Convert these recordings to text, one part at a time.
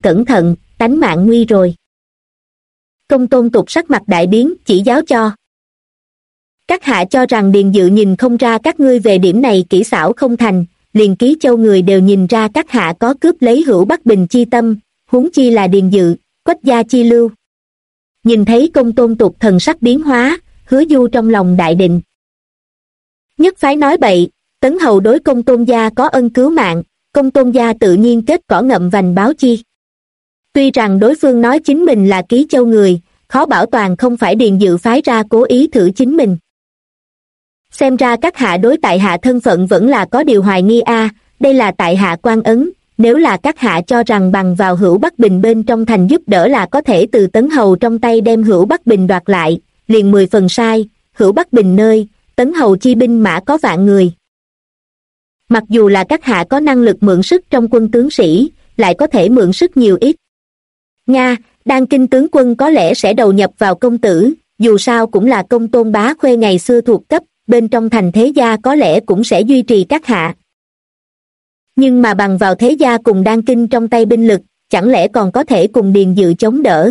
cẩn thận, tánh mạng nguy rồi. Công Tôn Tục sắc mặt đại biến, chỉ giáo cho. Các hạ cho rằng Điền Dự nhìn không ra các ngươi về điểm này kỹ xảo không thành, liền Ký Châu người đều nhìn ra các hạ có cướp lấy Hữu Bắc Bình chi tâm, huống chi là Điền Dự, Quách gia chi lưu. Nhìn thấy Công Tôn Tục thần sắc biến hóa, Hứa Du trong lòng đại định. Nhất phái nói bậy, Tấn Hầu đối Công Tôn gia có ân cứu mạng, Công Tôn gia tự nhiên kết cỏ ngậm vành báo chi. Tuy rằng đối phương nói chính mình là Ký Châu người, khó bảo toàn không phải Điền Dự phái ra cố ý thử chính mình. Xem ra các hạ đối tại hạ thân phận vẫn là có điều hoài nghi a. Đây là tại hạ quan ấn, nếu là các hạ cho rằng bằng vào Hữu Bắc Bình bên trong thành giúp đỡ là có thể từ Tấn Hầu trong tay đem Hữu Bắc Bình đoạt lại, liền 10 phần sai. Hữu Bắc Bình nơi, Tấn Hầu chi binh mã có vạn người. Mặc dù là các hạ có năng lực mượn sức trong quân tướng sĩ, lại có thể mượn sức nhiều ít. Nga, Đan Kinh tướng quân có lẽ sẽ đầu nhập vào công tử, dù sao cũng là Công Tôn bá khuê ngày xưa thuộc cấp, bên trong thành thế gia có lẽ cũng sẽ duy trì các hạ. Nhưng mà bằng vào thế gia cùng Đan Kinh trong tay binh lực, chẳng lẽ còn có thể cùng Điền Dự chống đỡ.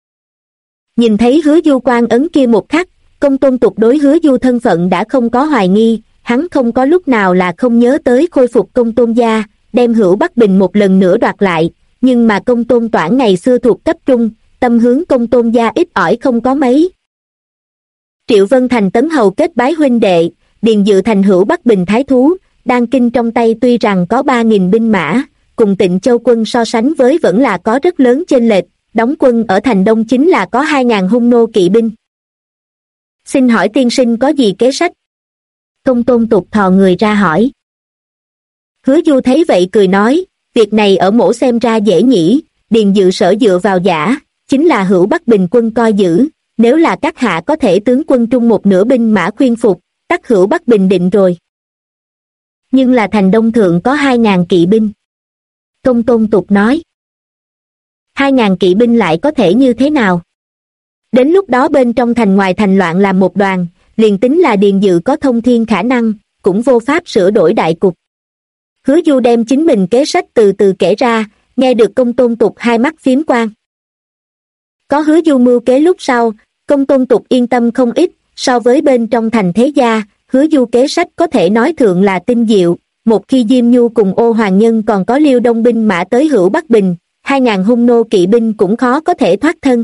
Nhìn thấy Hứa Du quan ấn kia một khắc, Công Tôn Tục đối Hứa Du thân phận đã không có hoài nghi, hắn không có lúc nào là không nhớ tới khôi phục Công Tôn gia, đem Hữu Bắc Bình một lần nữa đoạt lại, nhưng mà Công Tôn Toản ngày xưa thuộc cấp trung, tâm hướng Công Tôn gia ít ỏi không có mấy. Triệu Vân thành Tấn Hầu kết bái huynh đệ, Điền Dự thành Hữu Bắc Bình thái thú, Đan Kinh trong tay tuy rằng có 3.000 binh mã, cùng Tịnh Châu quân so sánh với vẫn là có rất lớn chênh lệch, đóng quân ở thành Đông chính là có 2.000 hung nô kỵ binh. Xin hỏi tiên sinh có gì kế sách? Công Tôn Tục thò người ra hỏi. Hứa Du thấy vậy cười nói, việc này ở mổ xem ra dễ nhỉ, Điền Dự sở dựa vào giả, chính là Hữu Bắc Bình quân coi giữ, nếu là các hạ có thể tướng quân trung một nửa binh mã khuyên phục, tắc Hữu Bắc Bình định rồi. Nhưng là thành Đông Thượng có 2.000 kỵ binh. Công Tôn Tục nói. 2.000 kỵ binh lại có thể như thế nào? Đến lúc đó bên trong thành ngoài thành loạn làm một đoàn, liền tính là Điền Dự có thông thiên khả năng, cũng vô pháp sửa đổi đại cục. Hứa Du đem chính mình kế sách từ từ kể ra, nghe được Công Tôn Tục hai mắt phiếm quang. Có Hứa Du mưu kế lúc sau, Công Tôn Tục yên tâm không ít, so với bên trong thành thế gia, Hứa Du kế sách có thể nói thượng là tinh diệu, một khi Diêm Nhu cùng Ô Hoàng Nhân còn có Liêu Đông binh mã tới Hữu Bắc Bình, 2.000 hung nô kỵ binh cũng khó có thể thoát thân.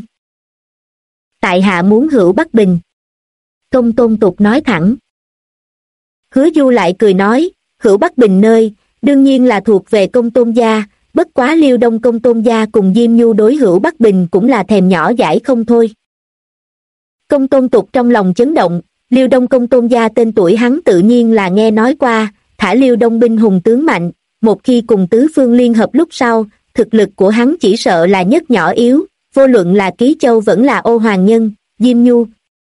Tại hạ muốn Hữu Bắc Bình. Công Tôn Tục nói thẳng. Hứa Du lại cười nói, Hữu Bắc Bình nơi, đương nhiên là thuộc về Công Tôn gia, bất quá Liêu Đông Công Tôn gia cùng Diêm Nhu đối Hữu Bắc Bình cũng là thèm nhỏ dãi không thôi. Công Tôn Tục trong lòng chấn động, Liêu Đông Công Tôn gia tên tuổi hắn tự nhiên là nghe nói qua, thả Liêu Đông binh hùng tướng mạnh, một khi cùng tứ phương liên hợp lúc sau, thực lực của hắn chỉ sợ là nhất nhỏ yếu, vô luận là Ký Châu vẫn là Ô Hoàng Nhân, Diêm Nhu.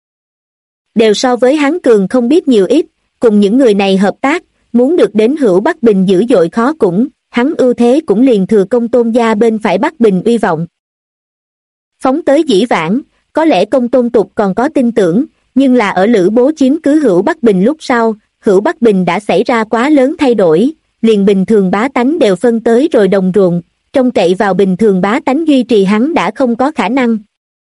Đều so với hắn cường không biết nhiều ít, cùng những người này hợp tác, muốn được đến Hữu Bắc Bình dữ dội khó cũng, hắn ưu thế cũng liền thừa Công Tôn gia bên phải Bắc Bình uy vọng. Phóng tới dĩ vãng, có lẽ Công Tôn Tục còn có tin tưởng, nhưng là ở Lữ Bố chiếm cứ Hữu Bắc Bình lúc sau, Hữu Bắc Bình đã xảy ra quá lớn thay đổi, liền bình thường bá tánh đều phân tới rồi đồng ruộng, trông cậy vào bình thường bá tánh duy trì hắn đã không có khả năng.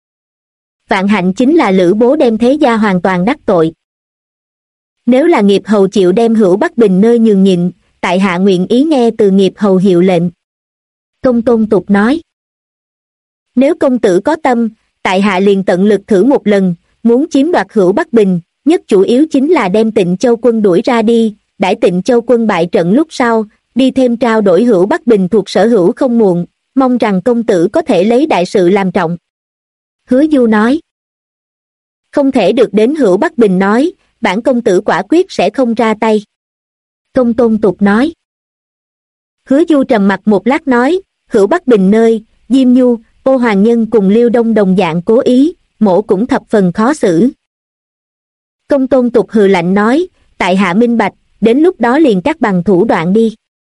Vạn hạnh chính là Lữ Bố đem thế gia hoàn toàn đắc tội. Nếu là Nghiệp Hầu chịu đem Hữu Bắc Bình nơi nhường nhịn, tại hạ nguyện ý nghe từ Nghiệp Hầu hiệu lệnh. Công Tôn Tục nói. Nếu công tử có tâm, tại hạ liền tận lực thử một lần, muốn chiếm đoạt Hữu Bắc Bình, nhất chủ yếu chính là đem Tịnh Châu quân đuổi ra đi, đãi Tịnh Châu quân bại trận lúc sau, đi thêm trao đổi Hữu Bắc Bình thuộc sở hữu không muộn, mong rằng công tử có thể lấy đại sự làm trọng. Hứa Du nói. Không thể được đến Hữu Bắc Bình nói, bản công tử quả quyết sẽ không ra tay. Công Tôn Tục nói. Hứa Du trầm mặt một lát nói, Hữu Bắc Bình nơi, Diêm Nhu, Ô Hoàng Nhân cùng Liêu Đông đồng dạng cố ý, mổ cũng thập phần khó xử. Công Tôn Tục hừ lạnh nói, tại hạ minh bạch, đến lúc đó liền cắt bằng thủ đoạn đi.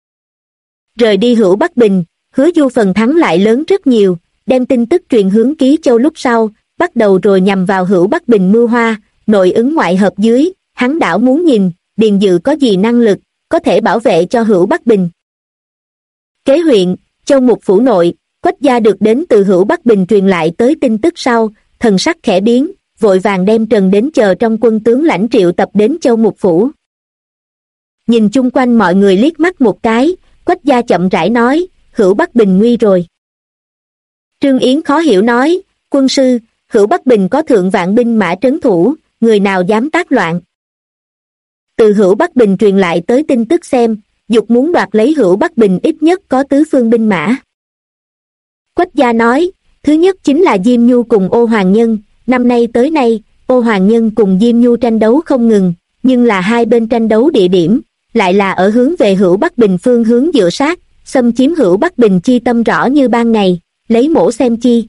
Rời đi Hữu Bắc Bình, Hứa Du phần thắng lại lớn rất nhiều, đem tin tức truyền hướng Ký Châu lúc sau, bắt đầu rồi nhằm vào Hữu Bắc Bình mưu hoa, nội ứng ngoại hợp dưới, hắn đảo muốn nhìn, Điền Dự có gì năng lực, có thể bảo vệ cho Hữu Bắc Bình. Kế huyện, Châu Mục phủ nội, Quách gia được đến từ Hữu Bắc Bình truyền lại tới tin tức sau, thần sắc khẽ biến, vội vàng đem Trần Đến chờ trong quân tướng lãnh triệu tập đến Châu Mục Phủ. Nhìn chung quanh mọi người liếc mắt một cái, Quách gia chậm rãi nói, Hữu Bắc Bình nguy rồi. Trương Yến khó hiểu nói, quân sư, Hữu Bắc Bình có thượng vạn binh mã trấn thủ, người nào dám tác loạn. Từ Hữu Bắc Bình truyền lại tới tin tức xem, dục muốn đoạt lấy Hữu Bắc Bình ít nhất có tứ phương binh mã. Quách gia nói, thứ nhất chính là Diêm Nhu cùng Ô Hoàng Nhân, năm nay tới nay, Ô Hoàng Nhân cùng Diêm Nhu tranh đấu không ngừng, nhưng là hai bên tranh đấu địa điểm, lại là ở hướng về Hữu Bắc Bình phương hướng dựa sát, xâm chiếm Hữu Bắc Bình chi tâm rõ như ban ngày, lấy mổ xem chi.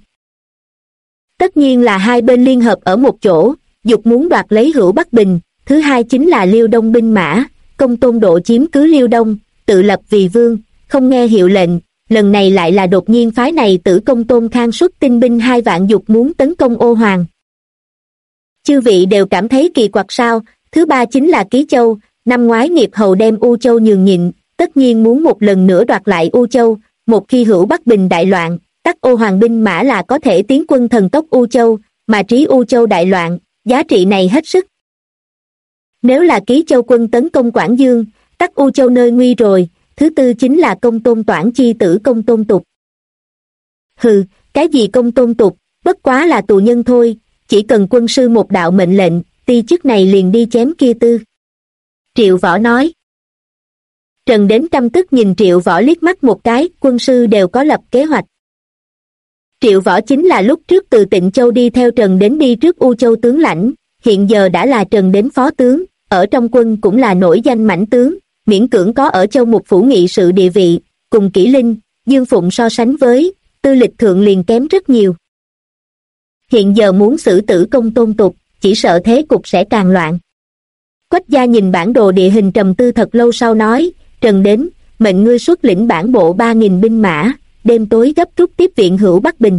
Tất nhiên là hai bên liên hợp ở một chỗ, dục muốn đoạt lấy Hữu Bắc Bình. Thứ hai chính là Liêu Đông binh mã, Công Tôn Độ chiếm cứ Liêu Đông, tự lập vì vương, không nghe hiệu lệnh, lần này lại là đột nhiên phái này Tử Công Tôn Khang xuất tinh binh 2 vạn dục muốn tấn công Ô Hoàng. Chư vị đều cảm thấy kỳ quặc sao? Thứ ba chính là Ký Châu, năm ngoái Nghiệp Hầu đem U Châu nhường nhịn, tất nhiên muốn một lần nữa đoạt lại U Châu, một khi Hữu Bắc Bình đại loạn, tắc Ô Hoàng binh mã là có thể tiến quân thần tốc U Châu, mà trí U Châu đại loạn, giá trị này hết sức. Nếu là Ký Châu quân tấn công Quảng Dương, tắc U Châu nơi nguy rồi. Thứ tư chính là Công Tôn Toản chi tử Công Tôn Tục. Hừ, cái gì Công Tôn Tục, bất quá là tù nhân thôi, chỉ cần quân sư một đạo mệnh lệnh, ti chức này liền đi chém kia tư. Triệu Võ nói. Trần Đến căm tức nhìn Triệu Võ liếc mắt một cái, quân sư đều có lập kế hoạch. Triệu Võ chính là lúc trước từ Tịnh Châu đi theo Trần Đến đi trước U Châu tướng lãnh, hiện giờ đã là Trần Đến phó tướng, ở trong quân cũng là nổi danh mãnh tướng, miễn cưỡng có ở Châu Mục Phủ nghị sự địa vị, cùng Kỷ Linh, Dương Phụng so sánh với, tư lịch thượng liền kém rất nhiều. Hiện giờ muốn xử tử Công Tôn Tục, chỉ sợ thế cục sẽ càng loạn. Quách gia nhìn bản đồ địa hình trầm tư thật lâu sau nói, Trần Đến, mệnh ngươi xuất lĩnh bản bộ 3.000 binh mã, đêm tối gấp rút tiếp viện Hữu Bắc Bình.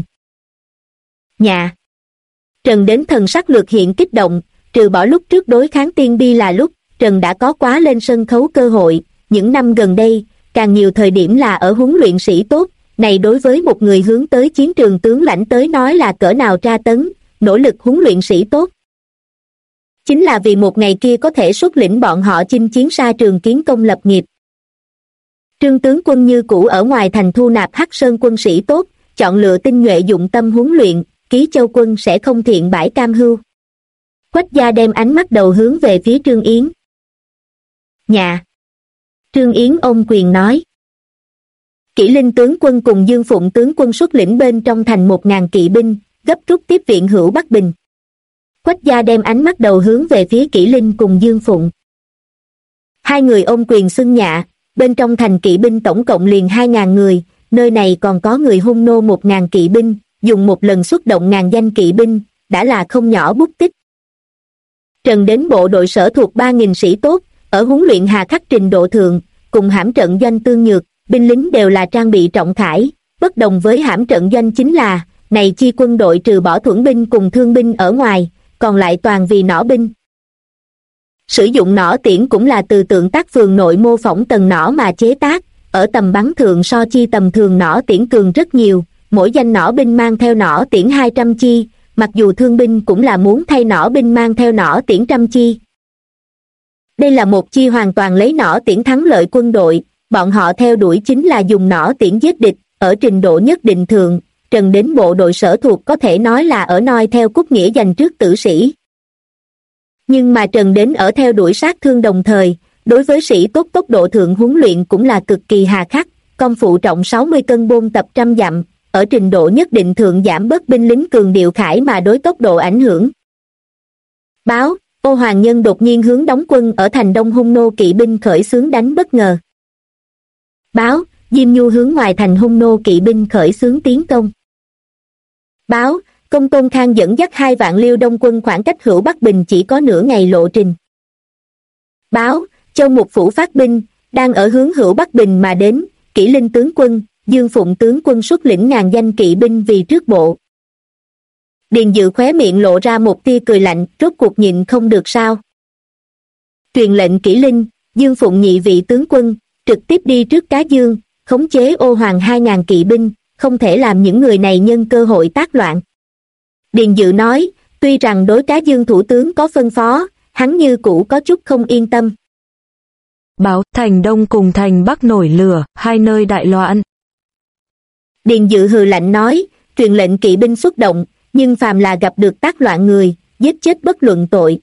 Nhà. Trần Đến thần sắc lược hiện kích động, trừ bỏ lúc trước đối kháng Tiên Bi là lúc, Trần đã có quá lên sân khấu cơ hội, những năm gần đây, càng nhiều thời điểm là ở huấn luyện sĩ tốt, này đối với một người hướng tới chiến trường tướng lãnh tới nói là cỡ nào tra tấn, nỗ lực huấn luyện sĩ tốt. Chính là vì một ngày kia có thể xuất lĩnh bọn họ chinh chiến xa trường kiến công lập nghiệp. Trương tướng quân như cũ ở ngoài thành thu nạp Hắc Sơn quân sĩ tốt, chọn lựa tinh nhuệ dụng tâm huấn luyện, Ký Châu quân sẽ không thiện bãi cam hưu. Quách gia đem ánh mắt đầu hướng về phía Trương Yến. Nhà. Trương Yến ôm quyền nói. Kỷ Linh tướng quân cùng Dương Phụng tướng quân xuất lĩnh bên trong thành 1.000 kỵ binh, gấp rút tiếp viện Hữu Bắc Bình. Quách gia đem ánh mắt đầu hướng về phía Kỷ Linh cùng Dương Phụng. Hai người ôm quyền xưng nhạ, bên trong thành kỵ binh tổng cộng liền 2.000 người, nơi này còn có người hung nô 1.000 kỵ binh, dùng một lần xuất động ngàn danh kỵ binh, đã là không nhỏ bút tích. Trần Đến bộ đội sở thuộc 3.000 sĩ tốt, ở huấn luyện hà khắc trình độ thượng, cùng hãm trận doanh tương nhược, binh lính đều là trang bị trọng khải, bất đồng với hãm trận doanh chính là, này chi quân đội trừ bỏ thuẫn binh cùng thương binh ở ngoài, còn lại toàn vì nỏ binh. Sử dụng nỏ tiễn cũng là từ tượng tác phường nội mô phỏng tầng nỏ mà chế tác, ở tầm bắn thượng so chi tầm thường nỏ tiễn cường rất nhiều, mỗi danh nỏ binh mang theo nỏ tiễn 200 chi, mặc dù thương binh cũng là muốn thay nỏ binh mang theo nỏ tiễn 100 chi. Đây là một chi hoàn toàn lấy nỏ tiễn thắng lợi quân đội, bọn họ theo đuổi chính là dùng nỏ tiễn giết địch, ở trình độ nhất định thượng, Trần Đến bộ đội sở thuộc có thể nói là ở noi theo cúc nghĩa dành trước tử sĩ. Nhưng mà Trần Đến ở theo đuổi sát thương đồng thời, đối với sĩ tốt tốc độ thượng huấn luyện cũng là cực kỳ hà khắc, công phụ trọng 60 cân bôn tập 100 dặm, ở trình độ nhất định thượng giảm bớt binh lính cường điệu khải mà đối tốc độ ảnh hưởng. Báo, Ô Hoàng Nhân đột nhiên hướng đóng quân ở thành Đông hung nô kỵ binh khởi xướng đánh bất ngờ. Báo, Diêm Nhu hướng ngoài thành hung nô kỵ binh khởi xướng tiến công. Báo, Công Tôn Khang dẫn dắt 2 vạn Liêu Đông quân khoảng cách Hữu Bắc Bình chỉ có nửa ngày lộ trình. Báo, Châu Mục Phủ phát binh, đang ở hướng Hữu Bắc Bình mà đến, Kỷ Linh tướng quân, Dương Phụng tướng quân xuất lĩnh ngàn danh kỵ binh vì trước bộ. Điền Dự khóe miệng lộ ra một tia cười lạnh, rốt cuộc nhịn không được sao. Truyền lệnh Kỷ Linh, Dương Phụng nhị vị tướng quân, trực tiếp đi trước Cá Dương, khống chế Ô Hoàng 2.000 kỵ binh, không thể làm những người này nhân cơ hội tác loạn. Điền Dự nói, tuy rằng đối Cá Dương thủ tướng có phân phó, hắn như cũ có chút không yên tâm. Báo thành Đông cùng thành Bắc nổi lửa, hai nơi đại loạn. Điền Dự hừ lạnh nói, truyền lệnh kỵ binh xuất động, nhưng phàm là gặp được tác loạn người, giết chết bất luận tội.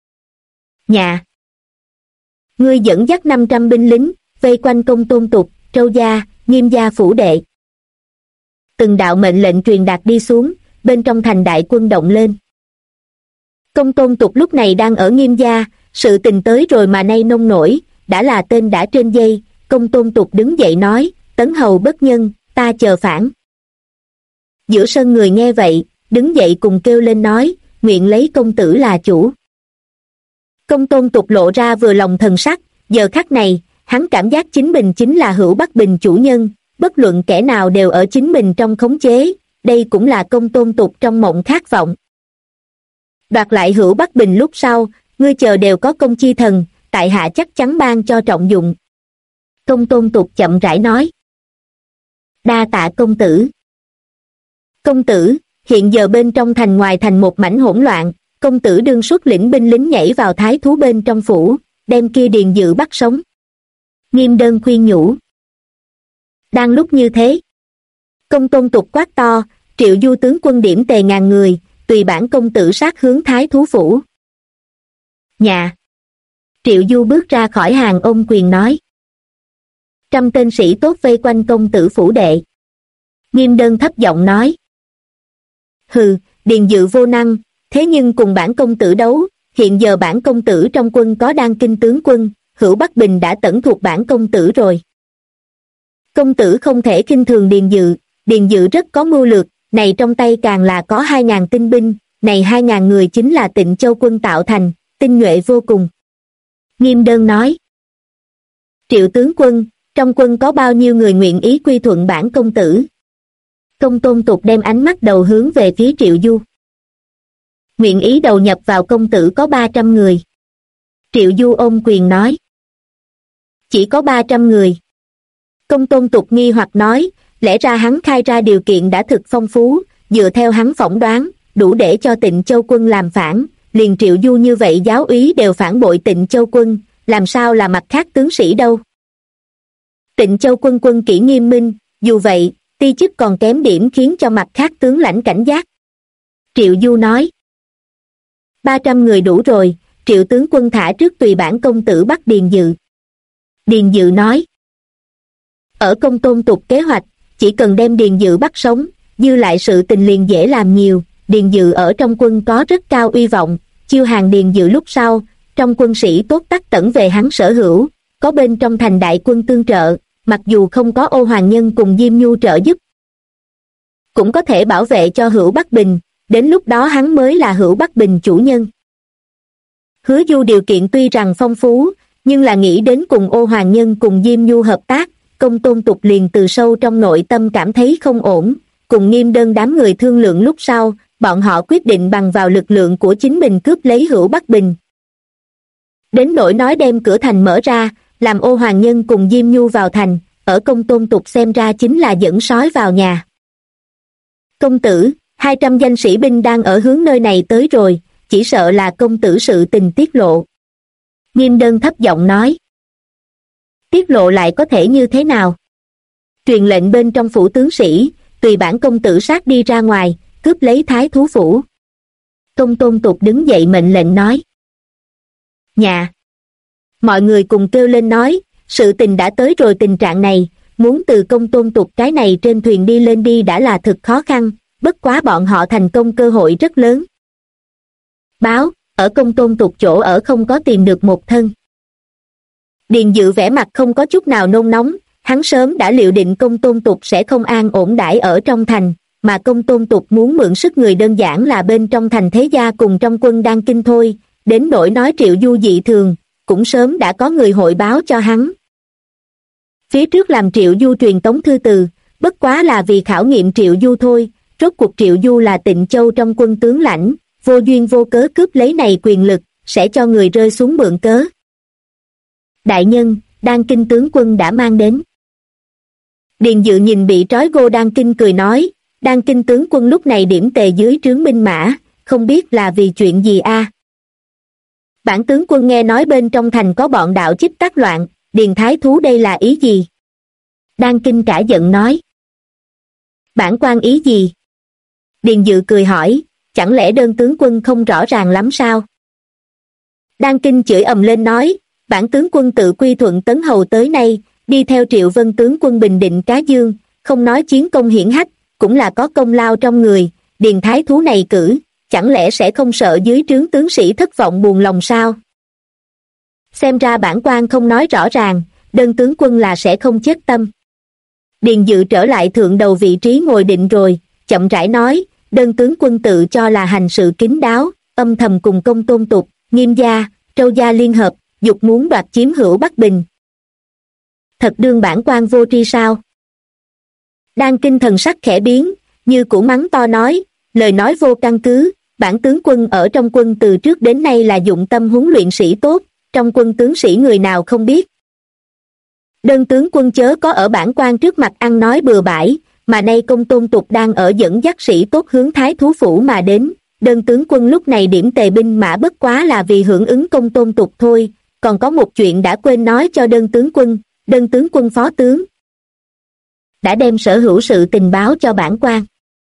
Nhà! Ngươi dẫn dắt 500 binh lính, vây quanh Công Tôn Tục, Trâu Gia, Nghiêm gia phủ đệ. Từng đạo mệnh lệnh truyền đạt đi xuống, bên trong thành đại quân động lên. Công Tôn Tục lúc này đang ở Nghiêm gia, sự tình tới rồi mà nay nông nổi, đã là tên đã trên dây. Công Tôn Tục đứng dậy nói, Tấn hầu bất nhân, ta chờ phản. Giữa sân người nghe vậy, đứng dậy cùng kêu lên nói, nguyện lấy công tử là chủ. Công Tôn Tục lộ ra vừa lòng thần sắc, giờ khắc này, hắn cảm giác chính mình chính là Hữu Bắc Bình chủ nhân, bất luận kẻ nào đều ở chính mình trong khống chế, đây cũng là Công Tôn Tục trong mộng khát vọng. Đoạt lại Hữu Bắc Bình lúc sau, ngươi chờ đều có công chi thần, tại hạ chắc chắn ban cho trọng dụng. Công Tôn Tục chậm rãi nói. Đa tạ công tử. Công tử, hiện giờ bên trong thành ngoài thành một mảnh hỗn loạn, công tử đương xuất lĩnh binh lính nhảy vào thái thú bên trong phủ, đem kia Điền Dự bắt sống. Nghiêm Đơn khuyên nhủ. Đang lúc như thế, Công Tôn Tục quát to, Triệu Du tướng quân điểm tề ngàn người, tùy bản công tử sát hướng thái thú phủ. Nhà! Triệu Du bước ra khỏi hàng ôm quyền nói. 100 tên sĩ tốt vây quanh công tử phủ đệ. Nghiêm Đơn thấp giọng nói. Hừ, Điền Dự vô năng, thế nhưng cùng bản công tử đấu, hiện giờ bản công tử trong quân có Đan Kinh tướng quân, Hữu Bắc Bình đã tẩn thuộc bản công tử rồi. Công tử không thể khinh thường Điền Dự rất có mưu lược, này trong tay càng là có 2.000 tinh binh, này 2.000 người chính là Tịnh Châu quân tạo thành, tinh nhuệ vô cùng. Nghiêm Đơn nói. Triệu tướng quân, trong quân có bao nhiêu người nguyện ý quy thuận bản công tử? Công Tôn Tục đem ánh mắt đầu hướng về phía Triệu Du. Nguyện ý đầu nhập vào công tử có 300 người. Triệu Du ôm quyền nói. Chỉ có 300 người. Công Tôn Tục nghi hoặc nói, lẽ ra hắn khai ra điều kiện đã thực phong phú, dựa theo hắn phỏng đoán, đủ để cho Tịnh Châu quân làm phản, liền Triệu Du như vậy giáo úy đều phản bội Tịnh Châu quân, làm sao là mặt khác tướng sĩ đâu. Tịnh Châu quân quân kỷ nghiêm minh, dù vậy, ti chức còn kém điểm khiến cho mặt khác tướng lãnh cảnh giác. Triệu Du nói. 300 người đủ rồi, Triệu tướng quân thả trước tùy bản công tử bắt Điền Dự. Điền Dự nói. Ở Công Tôn Tục kế hoạch, chỉ cần đem Điền Dự bắt sống, dư lại sự tình liền dễ làm nhiều. Điền Dự ở trong quân có rất cao uy vọng, chiêu hàng Điền Dự lúc sau, trong quân sĩ tốt tắc tẩn về hắn sở hữu, có bên trong thành đại quân tương trợ, mặc dù không có Ô Hoàng Nhân cùng Diêm Nhu trợ giúp, cũng có thể bảo vệ cho Hữu Bắc Bình, đến lúc đó hắn mới là Hữu Bắc Bình chủ nhân. Hứa Du điều kiện tuy rằng phong phú, nhưng là nghĩ đến cùng Ô Hoàng Nhân cùng Diêm Nhu hợp tác, Công Tôn Tục liền từ sâu trong nội tâm cảm thấy không ổn, cùng Nghiêm Đơn đám người thương lượng lúc sau, bọn họ quyết định bằng vào lực lượng của chính mình cướp lấy Hữu Bắc Bình. Đến nỗi nói đem cửa thành mở ra, làm Ô Hoàng Nhân cùng Diêm Nhu vào thành, ở Công Tôn Tục xem ra chính là dẫn sói vào nhà. Công tử, 200 danh sĩ binh đang ở hướng nơi này tới rồi, chỉ sợ là công tử sự tình tiết lộ. Nghiêm Đơn thấp giọng nói. Tiết lộ lại có thể như thế nào? Truyền lệnh bên trong phủ tướng sĩ, tùy bản công tử sát đi ra ngoài, cướp lấy thái thú phủ. Công Tôn Tục đứng dậy mệnh lệnh nói. Nhà! Mọi người cùng kêu lên nói, sự tình đã tới rồi tình trạng này, muốn từ Công Tôn Tục cái này trên thuyền đi lên đi đã là thực khó khăn, bất quá bọn họ thành công cơ hội rất lớn. Báo, ở Công Tôn Tục chỗ ở không có tìm được một thân. Điền Dự vẻ mặt không có chút nào nôn nóng, hắn sớm đã liệu định Công Tôn Tục sẽ không an ổn đãi ở trong thành, mà Công Tôn Tục muốn mượn sức người đơn giản là bên trong thành thế gia cùng trong quân Đan Kinh thôi, đến nỗi nói Triệu Du dị thường, cũng sớm đã có người hội báo cho hắn. Phía trước làm Triệu Du truyền tống thư từ, bất quá là vì khảo nghiệm Triệu Du thôi, rốt cuộc Triệu Du là Tịnh Châu trong quân tướng lãnh, vô duyên vô cớ cướp lấy này quyền lực, sẽ cho người rơi xuống mượn cớ. Đại nhân, Đan Kinh tướng quân đã mang đến. Điền Dự nhìn bị trói Ngô Đan Kinh cười nói, Đan Kinh tướng quân lúc này điểm tề dưới trướng binh mã, không biết là vì chuyện gì a? Bản tướng quân nghe nói bên trong thành có bọn đạo chích tác loạn, Điền thái thú đây là ý gì? Đan Kinh cả giận nói. Bản quan ý gì? Điền Dự cười hỏi, chẳng lẽ đơn tướng quân không rõ ràng lắm sao? Đan Kinh chửi ầm lên nói, bản tướng quân tự quy thuận Tấn Hầu tới nay, đi theo Triệu Vân tướng quân bình định Cá Dương, không nói chiến công hiển hách, cũng là có công lao trong người, Điền thái thú này cử, chẳng lẽ sẽ không sợ dưới trướng tướng sĩ thất vọng buồn lòng sao? Xem ra bản quan không nói rõ ràng, đơn tướng quân là sẽ không chết tâm. Điền Dự trở lại thượng đầu vị trí ngồi định rồi, chậm rãi nói, đơn tướng quân tự cho là hành sự kín đáo, âm thầm cùng Công Tôn Tục, Nghiêm gia, Trâu gia liên hợp, dục muốn đoạt chiếm hữu Bắc Bình. Thật đương bản quan vô tri sao? Đan Kinh thần sắc khẽ biến, như củ mắng to nói, lời nói vô căn cứ, bản tướng quân ở trong quân từ trước đến nay là dụng tâm huấn luyện sĩ tốt, trong quân tướng sĩ người nào không biết. Đơn tướng quân chớ có ở bản quan trước mặt ăn nói bừa bãi, mà nay Công Tôn Tục đang ở dẫn dắt sĩ tốt hướng Thái Thú Phủ mà đến, đơn tướng quân lúc này điểm tề binh mã bất quá là vì hưởng ứng Công Tôn Tục thôi, còn có một chuyện đã quên nói cho đơn tướng quân phó tướng đã đem sở hữu sự tình báo cho bản quan.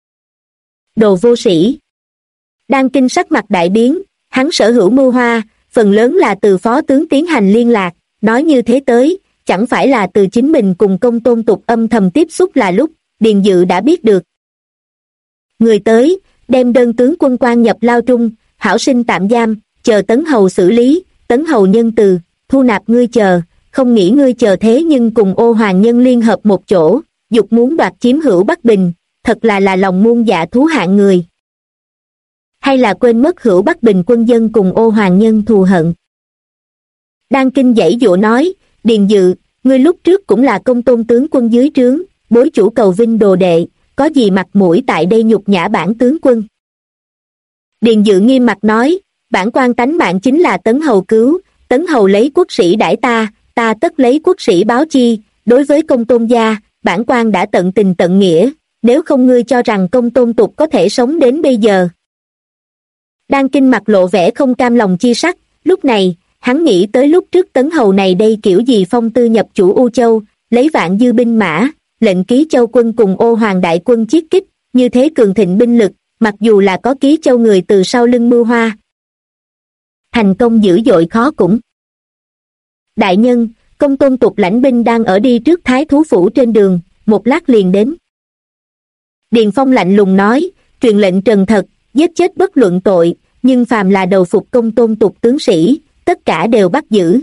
Đồ vô sĩ! Đan Kinh sắc mặt đại biến, hắn sở hữu mưu hoa, phần lớn là từ phó tướng tiến hành liên lạc, nói như thế tới, chẳng phải là từ chính mình cùng Công Tôn Tục âm thầm tiếp xúc là lúc, Điền Dự đã biết được. Người tới, đem đơn tướng quân quan nhập lao trung, hảo sinh tạm giam, chờ Tấn Hầu xử lý, Tấn Hầu nhân từ, thu nạp ngươi chờ, không nghĩ ngươi chờ thế nhưng cùng Ô Hoàng nhân liên hợp một chỗ, dục muốn đoạt chiếm hữu Bắc Bình, thật là lòng muôn dạ thú hạng người. Hay là quên mất hữu Bắc Bình quân dân cùng Ô Hoàng nhân thù hận? Đan Kinh giãy giụa nói, Điền Dự, ngươi lúc trước cũng là Công Tôn tướng quân dưới trướng, bối chủ cầu vinh đồ đệ, có gì mặt mũi tại đây nhục nhã bản tướng quân? Điền Dự nghiêm mặt nói, bản quan tánh mạng chính là Tấn Hầu cứu, Tấn Hầu lấy quốc sĩ đãi ta tất lấy quốc sĩ báo chi, đối với Công Tôn gia, bản quan đã tận tình tận nghĩa, nếu không ngươi cho rằng Công Tôn Tục có thể sống đến bây giờ. Đan Kinh mặt lộ vẻ không cam lòng chi sắc, lúc này, hắn nghĩ tới lúc trước Tấn Hầu này đây kiểu gì phong tư nhập chủ U Châu, lấy vạn dư binh mã, lệnh Ký Châu quân cùng Ô Hoàng đại quân chiết kích, như thế cường thịnh binh lực, mặc dù là có Ký Châu người từ sau lưng mưu hoa. Thành công dữ dội khó cũng. Đại nhân, Công Tôn Tục lãnh binh đang ở đi trước Thái Thú Phủ trên đường, một lát liền đến. Điền Phong lạnh lùng nói, truyền lệnh trần thật, giết chết bất luận tội, nhưng phàm là đầu phục Công Tôn Tục tướng sĩ, tất cả đều bắt giữ.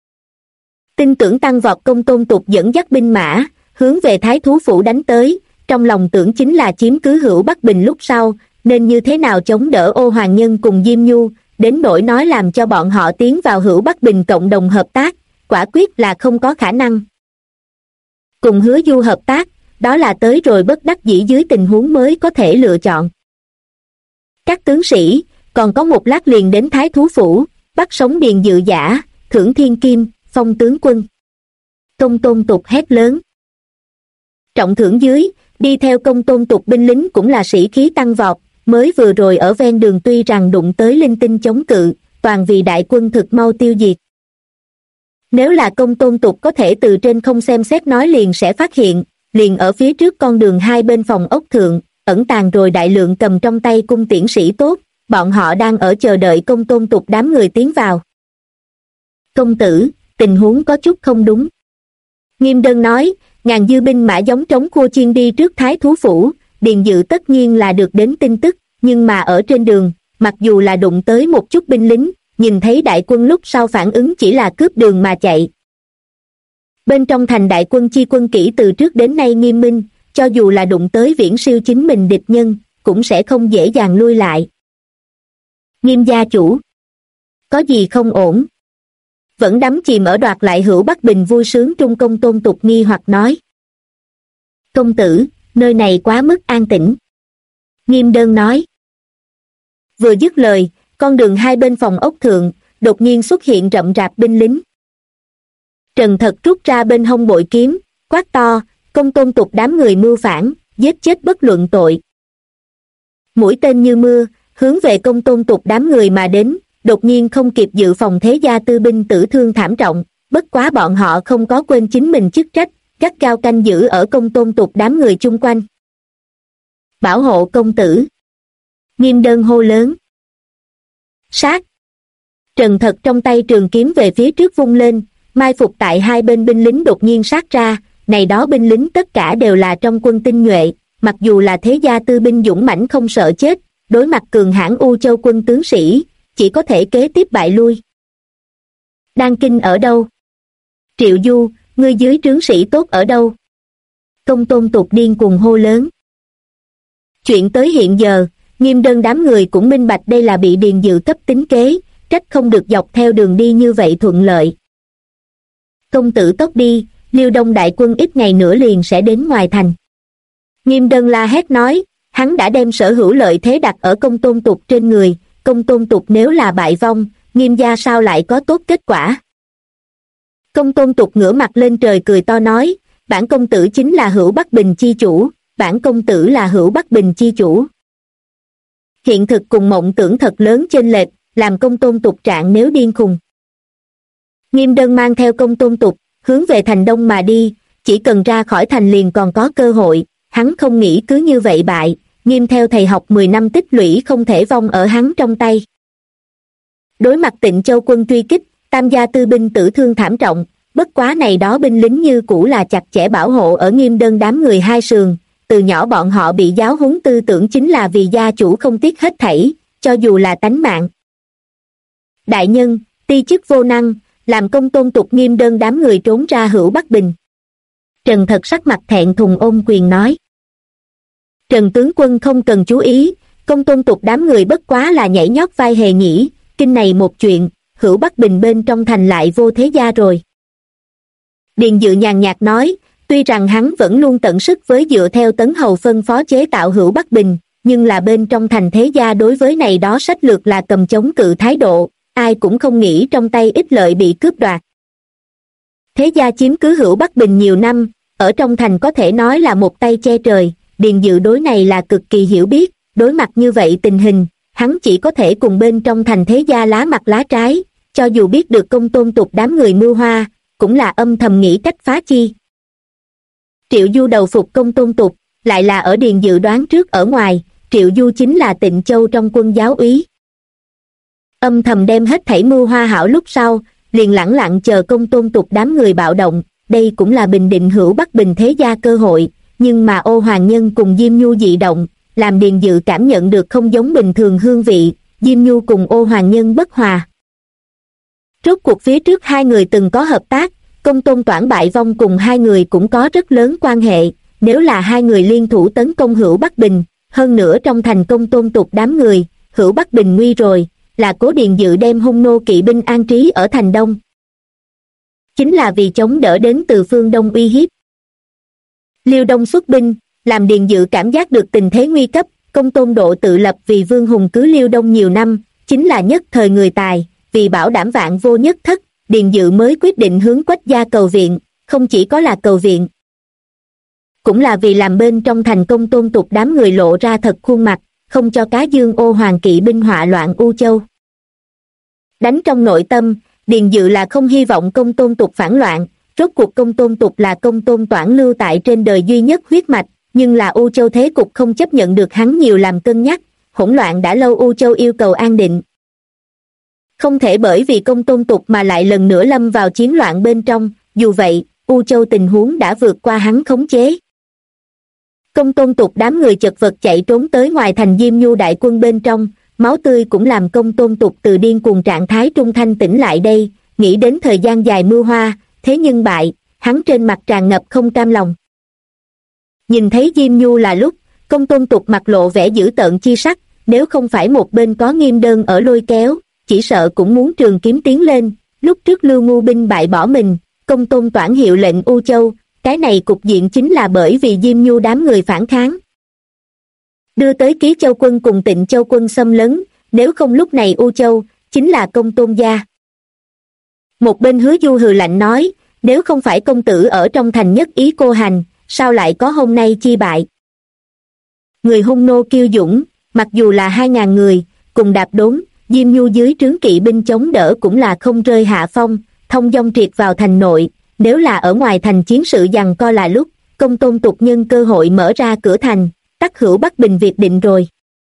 Tin tưởng tăng vọt Công Tôn Tục dẫn dắt binh mã, hướng về Thái Thú Phủ đánh tới, trong lòng tưởng chính là chiếm cứ hữu Bắc Bình lúc sau, nên như thế nào chống đỡ Ô Hoàng nhân cùng Diêm Nhu, đến nỗi nói làm cho bọn họ tiến vào hữu Bắc Bình cộng đồng hợp tác, quả quyết là không có khả năng. Cùng Hứa Du hợp tác, đó là tới rồi bất đắc dĩ dưới tình huống mới có thể lựa chọn. Các tướng sĩ, còn có một lát liền đến Thái Thú Phủ, bắt sống Điền Dự giả, thưởng thiên kim, phong tướng quân. Công Tôn Tục hét lớn. Trọng thưởng dưới, đi theo Công Tôn Tục binh lính cũng là sĩ khí tăng vọt, mới vừa rồi ở ven đường tuy rằng đụng tới linh tinh chống cự, toàn vì đại quân thực mau tiêu diệt. Nếu là Công Tôn Tục có thể từ trên không xem xét nói liền sẽ phát hiện, liền ở phía trước con đường hai bên phòng ốc thượng, ẩn tàng rồi đại lượng cầm trong tay cung tiễn sĩ tốt, bọn họ đang ở chờ đợi Công Tôn Tục đám người tiến vào. Công tử, tình huống có chút không đúng. Nghiêm Đơn nói, ngàn dư binh mã giống trống khua chiên đi trước Thái Thú Phủ, Điền Dự tất nhiên là được đến tin tức, nhưng mà ở trên đường, mặc dù là đụng tới một chút binh lính, nhìn thấy đại quân lúc sau phản ứng chỉ là cướp đường mà chạy. Bên trong thành đại quân chi quân kỹ từ trước đến nay nghiêm minh, cho dù là đụng tới viễn siêu chính mình địch nhân, cũng sẽ không dễ dàng lui lại. Nghiêm gia chủ, có gì không ổn? Vẫn đắm chìm ở đoạt lại hữu Bắc Bình vui sướng trung Công Tôn Tục nghi hoặc nói. Công tử, nơi này quá mức an tĩnh. Nghiêm Đơn nói. Vừa dứt lời, con đường hai bên phòng ốc thượng, đột nhiên xuất hiện rậm rạp binh lính. Trần Thật rút ra bên hông bội kiếm, quát to, Công Tôn Tục đám người mưu phản, giết chết bất luận tội. Mũi tên như mưa, hướng về Công Tôn Tục đám người mà đến, đột nhiên không kịp dự phòng thế gia tư binh tử thương thảm trọng, bất quá bọn họ không có quên chính mình chức trách, gắt gao canh giữ ở Công Tôn Tục đám người chung quanh. Bảo hộ công tử. Nghiêm Đơn hô lớn. Sát. Trần Thật trong tay trường kiếm về phía trước vung lên, mai phục tại hai bên binh lính đột nhiên sát ra, này đó binh lính tất cả đều là trong quân tinh nhuệ, mặc dù là thế gia tư binh dũng mãnh không sợ chết, đối mặt cường hãn U Châu quân tướng sĩ, chỉ có thể kế tiếp bại lui. Đan Kinh ở đâu? Triệu Du, ngươi dưới trướng sĩ tốt ở đâu? Công Tôn Tục điên cuồng hô lớn. Chuyện tới hiện giờ, Nghiêm Đơn đám người cũng minh bạch đây là bị Điền Dự cấp tính kế, trách không được dọc theo đường đi như vậy thuận lợi. Công tử tốc đi, Liêu Đông đại quân ít ngày nữa liền sẽ đến ngoài thành. Nghiêm Đơn la hét nói, hắn đã đem sở hữu lợi thế đặt ở Công Tôn Tục trên người, Công Tôn Tục nếu là bại vong, Nghiêm gia sao lại có tốt kết quả. Công Tôn Tục ngửa mặt lên trời cười to nói, bản công tử chính là Hữu Bắc Bình chi chủ, bản công tử là Hữu Bắc Bình chi chủ. Hiện thực cùng mộng tưởng thật lớn chênh lệch, làm Công Tôn Tục trạng nếu điên khùng. Nghiêm Đơn mang theo Công Tôn Tục, hướng về thành đông mà đi, chỉ cần ra khỏi thành liền còn có cơ hội, hắn không nghĩ cứ như vậy bại, Nghiêm theo thầy học 10 năm tích lũy không thể vong ở hắn trong tay. Đối mặt Tịnh Châu quân truy kích, tam gia tư binh tử thương thảm trọng, bất quá này đó binh lính như cũ là chặt chẽ bảo hộ ở Nghiêm Đơn đám người hai sườn, từ nhỏ bọn họ bị giáo huấn tư tưởng chính là vì gia chủ không tiếc hết thảy, cho dù là tánh mạng. Đại nhân, ti chức vô năng, làm Công Tôn Tục Nghiêm Đơn đám người trốn ra Hữu Bắc Bình. Trần Thật sắc mặt thẹn thùng ôm quyền nói. Trần tướng quân không cần chú ý, Công Tôn Tục đám người bất quá là nhảy nhót vai hề nhĩ, kinh này một chuyện, Hữu Bắc Bình bên trong thành lại vô thế gia rồi. Điền Dự nhàn nhạt nói, tuy rằng hắn vẫn luôn tận sức với dựa theo Tấn Hầu phân phó chế tạo Hữu Bắc Bình, nhưng là bên trong thành thế gia đối với này đó sách lược là cầm chống cự thái độ, ai cũng không nghĩ trong tay ích lợi bị cướp đoạt. Thế gia chiếm cứ Hữu Bắc Bình nhiều năm, ở trong thành có thể nói là một tay che trời, Điền Dự đối này là cực kỳ hiểu biết, đối mặt như vậy tình hình, hắn chỉ có thể cùng bên trong thành thế gia lá mặt lá trái, cho dù biết được Công Tôn Tục đám người mưu hoa, cũng là âm thầm nghĩ cách phá chi. Triệu Du đầu phục Công Tôn Tục, lại là ở Điền Dự đoán trước ở ngoài, Triệu Du chính là Tịnh Châu trong quân giáo úy. Âm thầm đem hết thảy mưu hoa hảo lúc sau, liền lẳng lặng chờ Công Tôn Tục đám người bạo động, đây cũng là bình định Hữu Bắc Bình thế gia cơ hội, nhưng mà Ô Hoàng Nhân cùng Diêm Nhu dị động, làm Điền Dự cảm nhận được không giống bình thường hương vị, Diêm Nhu cùng Ô Hoàng Nhân bất hòa. Rốt cuộc phía trước hai người từng có hợp tác, Công Tôn Toản bại vong cùng hai người cũng có rất lớn quan hệ, nếu là hai người liên thủ tấn công Hữu Bắc Bình, hơn nữa trong thành Công Tôn Tục đám người, Hữu Bắc Bình nguy rồi, là Cố Điền Dự đem hung nô kỵ binh an trí ở thành đông. Chính là vì chống đỡ đến từ phương Đông uy hiếp. Liêu Đông xuất binh, làm Điền Dự cảm giác được tình thế nguy cấp, Công Tôn Độ tự lập vì vương hùng cứ Liêu Đông nhiều năm, chính là nhất thời người tài, vì bảo đảm vạn vô nhất thất, Điền Dự mới quyết định hướng Quách gia cầu viện, không chỉ có là cầu viện. Cũng là vì làm bên trong thành Công Tôn Tục đám người lộ ra thật khuôn mặt, không cho Cá Dương Ô Hoàng kỵ binh họa loạn U Châu. Đánh trong nội tâm, Điền Dự là không hy vọng Công Tôn Tục phản loạn, rốt cuộc Công Tôn Tục là Công Tôn Toản lưu tại trên đời duy nhất huyết mạch, nhưng là U Châu thế cục không chấp nhận được hắn nhiều làm cân nhắc, hỗn loạn đã lâu U Châu yêu cầu an định. Không thể bởi vì Công Tôn Tục mà lại lần nữa lâm vào chiến loạn bên trong, dù vậy, U Châu tình huống đã vượt qua hắn khống chế. Công Tôn Tục đám người chật vật chạy trốn tới ngoài thành Diêm Nhu đại quân bên trong, máu tươi cũng làm Công Tôn Tục từ điên cuồng trạng thái trung thanh tỉnh lại đây, nghĩ đến thời gian dài mưu hoa, thế nhưng bại, hắn trên mặt tràn ngập không cam lòng. Nhìn thấy Diêm Nhu là lúc, Công Tôn Tục mặt lộ vẻ dữ tợn chi sắc, nếu không phải một bên có Nghiêm Đơn ở lôi kéo, chỉ sợ cũng muốn trường kiếm tiến lên, lúc trước Lưu Ngu binh bại bỏ mình, Công Tôn Toản hiệu lệnh U Châu, cái này cục diện chính là bởi vì Diêm Nhu đám người phản kháng. Đưa tới Ký Châu quân cùng Tịnh Châu quân xâm lấn, nếu không lúc này U Châu, chính là Công Tôn gia. Một bên Hứa Du hừ lạnh nói, nếu không phải công tử ở trong thành nhất ý cô hành, sao lại có hôm nay chi bại. Người Hung nô kiêu dũng, mặc dù là 2.000 người, cùng đạp đốn, Diêm Nhu dưới trướng kỵ binh chống đỡ cũng là không rơi hạ phong, thông dong triệt vào thành nội. Nếu là ở ngoài thành chiến sự giằng co là lúc, Công Tôn Tục nhân cơ hội mở ra cửa thành, tắc Hữu Bắc Bình việc định rồi.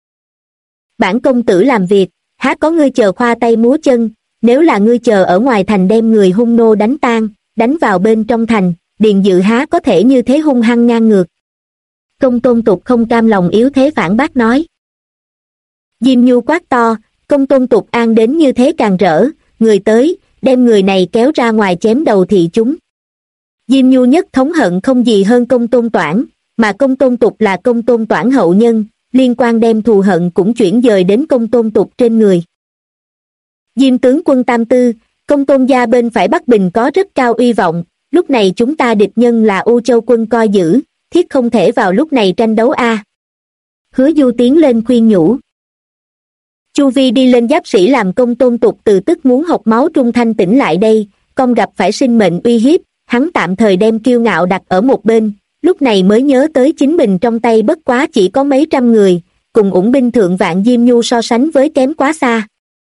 Bản công tử làm việc, há có ngươi chờ khoa tay múa chân, nếu là ngươi chờ ở ngoài thành đem người Hung nô đánh tan, đánh vào bên trong thành, Điền Dự há có thể như thế hung hăng ngang ngược. Công Tôn Tục không cam lòng yếu thế phản bác nói. Diêm Nhu quát to, Công Tôn Tục an đến như thế càng rỡ, người tới, đem người này kéo ra ngoài chém đầu thị chúng. Diêm Nhu nhất thống hận không gì hơn Công Tôn Toản, mà Công Tôn Tục là Công Tôn Toản hậu nhân, liên quan đem thù hận cũng chuyển dời đến Công Tôn Tục trên người. Diêm tướng quân Tam Tư, Công Tôn gia bên phải Bắc Bình có rất cao uy vọng, lúc này chúng ta địch nhân là U Châu quân coi giữ, thiết không thể vào lúc này tranh đấu a. Hứa Du tiến lên khuyên nhủ. Chu Vi đi lên giáp sĩ làm Công Tôn Tục từ tức muốn học máu trung thanh tỉnh lại đây, con gặp phải sinh mệnh uy hiếp, hắn tạm thời đem kiêu ngạo đặt ở một bên, lúc này mới nhớ tới chính mình trong tay bất quá chỉ có mấy trăm người, cùng ủng binh thượng vạn Diêm Nhu so sánh với kém quá xa.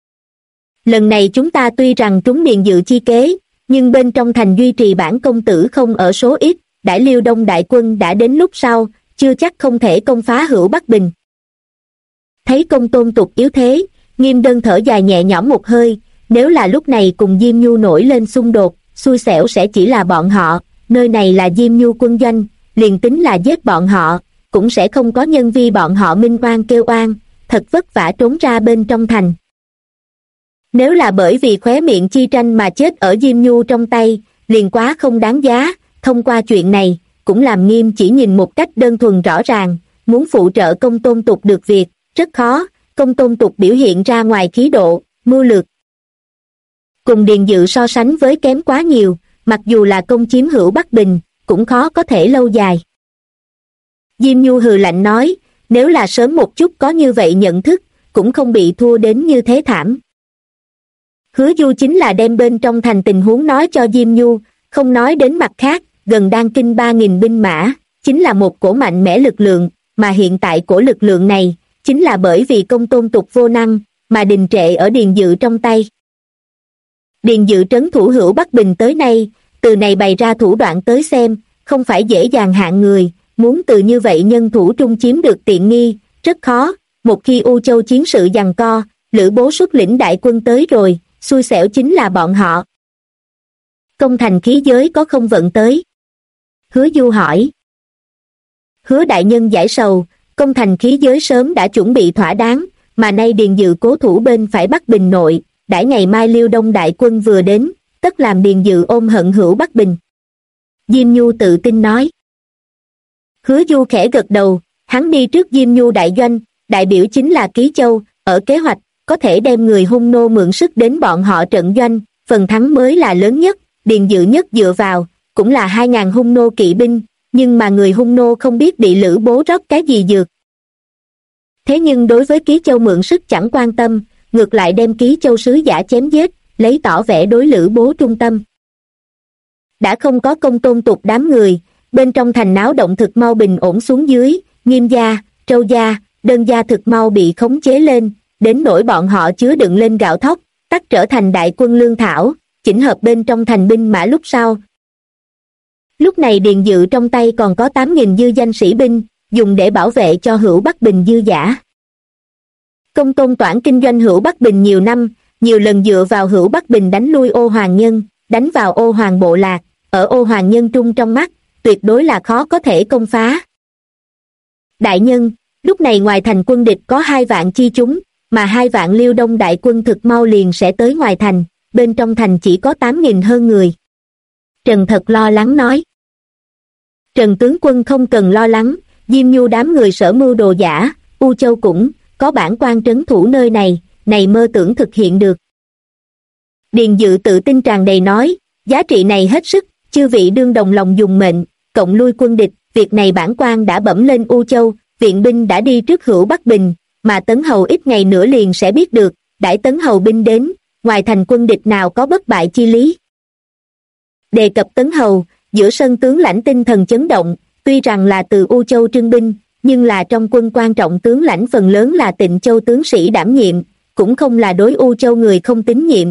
Lần này chúng ta tuy rằng trúng Điền Dự chi kế, nhưng bên trong thành duy trì bản công tử không ở số ít, Đại Liêu Đông đại quân đã đến lúc sau, chưa chắc không thể công phá Hữu Bắc Bình. Thấy Công Tôn Tục yếu thế, Nghiêm Đơn thở dài nhẹ nhõm một hơi, nếu là lúc này cùng Diêm Nhu nổi lên xung đột, xui xẻo sẽ chỉ là bọn họ, nơi này là Diêm Nhu quân doanh, liền tính là giết bọn họ, cũng sẽ không có nhân vi bọn họ minh oan kêu oan, thật vất vả trốn ra bên trong thành. Nếu là bởi vì khóe miệng chi tranh mà chết ở Diêm Nhu trong tay, liền quá không đáng giá, thông qua chuyện này, cũng làm Nghiêm chỉ nhìn một cách đơn thuần rõ ràng, muốn phụ trợ Công Tôn Tục được việc, rất khó, Công Tôn Tục biểu hiện ra ngoài khí độ, mưu lược. Cùng Điền Dự so sánh với kém quá nhiều, mặc dù là công chiếm Hữu Bắc Bình, cũng khó có thể lâu dài. Diêm Nhu hừ lạnh nói, nếu là sớm một chút có như vậy nhận thức, cũng không bị thua đến như thế thảm. Hứa Du chính là đem bên trong thành tình huống nói cho Diêm Nhu, không nói đến mặt khác, gần Đan Kinh 3.000 binh mã, chính là một cổ mạnh mẽ lực lượng, mà hiện tại cổ lực lượng này, chính là bởi vì Công Tôn Tục vô năng, mà đình trệ ở Điền Dự trong tay. Điền Dự trấn thủ Hữu Bắc Bình tới nay, từ này bày ra thủ đoạn tới xem, không phải dễ dàng hạng người, muốn từ như vậy nhân thủ trung chiếm được tiện nghi, rất khó, một khi U Châu chiến sự giằng co, Lữ Bố xuất lĩnh đại quân tới rồi, xui xẻo chính là bọn họ. Công thành khí giới có không vận tới? Hứa Du hỏi. Hứa đại nhân giải sầu, công thành khí giới sớm đã chuẩn bị thỏa đáng, mà nay Điền Dự cố thủ bên phải Bắc Bình nội, đãi ngày mai Liêu Đông đại quân vừa đến, tất làm Điền Dự ôm hận Hữu Bắc Bình. Diêm Nhu tự tin nói. Hứa Du khẽ gật đầu, hắn đi trước Diêm Nhu đại doanh, đại biểu chính là Ký Châu, ở kế hoạch, có thể đem người Hung nô mượn sức đến bọn họ trận doanh, phần thắng mới là lớn nhất, Điền Dự nhất dựa vào, cũng là 2.000 Hung nô kỵ binh, nhưng mà người Hung nô không biết bị Lữ Bố rót cái gì dược. Thế nhưng đối với Ký Châu mượn sức chẳng quan tâm, ngược lại đem Ký Châu sứ giả chém giết, lấy tỏ vẻ đối Lữ Bố trung tâm. Đã không có Công Tôn Tục đám người, bên trong thành náo động thực mau bình ổn xuống dưới, Nghiêm gia, Trâu gia, Đơn gia thực mau bị khống chế lên, đến nỗi bọn họ chứa đựng lên gạo thóc, tắc trở thành đại quân lương thảo, chỉnh hợp bên trong thành binh mã lúc sau. Lúc này Điền Dự trong tay còn có 8.000 dư danh sĩ binh, dùng để bảo vệ cho Hữu Bắc Bình dư giả. Công Tôn Toản kinh doanh Hữu Bắc Bình nhiều năm, nhiều lần dựa vào Hữu Bắc Bình đánh lui Ô Hoàng Nhân, đánh vào Ô Hoàng bộ lạc, ở Ô Hoàng Nhân trung trong mắt, tuyệt đối là khó có thể công phá. Đại nhân, lúc này ngoài thành quân địch có 2 vạn chi chúng, mà 2 vạn Liêu Đông đại quân thực mau liền sẽ tới ngoài thành, bên trong thành chỉ có 8.000 hơn người. Trần thật lo lắng nói. Trần tướng quân không cần lo lắng, Diêm Nhu đám người sở mưu đồ giả, U Châu cũng có bản quan trấn thủ nơi này, này mơ tưởng thực hiện được. Điền Dự tự tin tràn đầy nói, giá trị này hết sức, chư vị đương đồng lòng dùng mệnh, cộng lui quân địch, việc này bản quan đã bẩm lên U Châu, viện binh đã đi trước Hữu Bắc Bình, mà Tấn Hầu ít ngày nữa liền sẽ biết được, đãi Tấn Hầu binh đến, ngoài thành quân địch nào có bất bại chi lý. Đề cập Tấn Hầu, giữa sân tướng lãnh tinh thần chấn động, tuy rằng là từ U Châu trưng binh, nhưng là trong quân quan trọng tướng lãnh phần lớn là Tịnh Châu tướng sĩ đảm nhiệm, cũng không là đối U Châu người không tín nhiệm,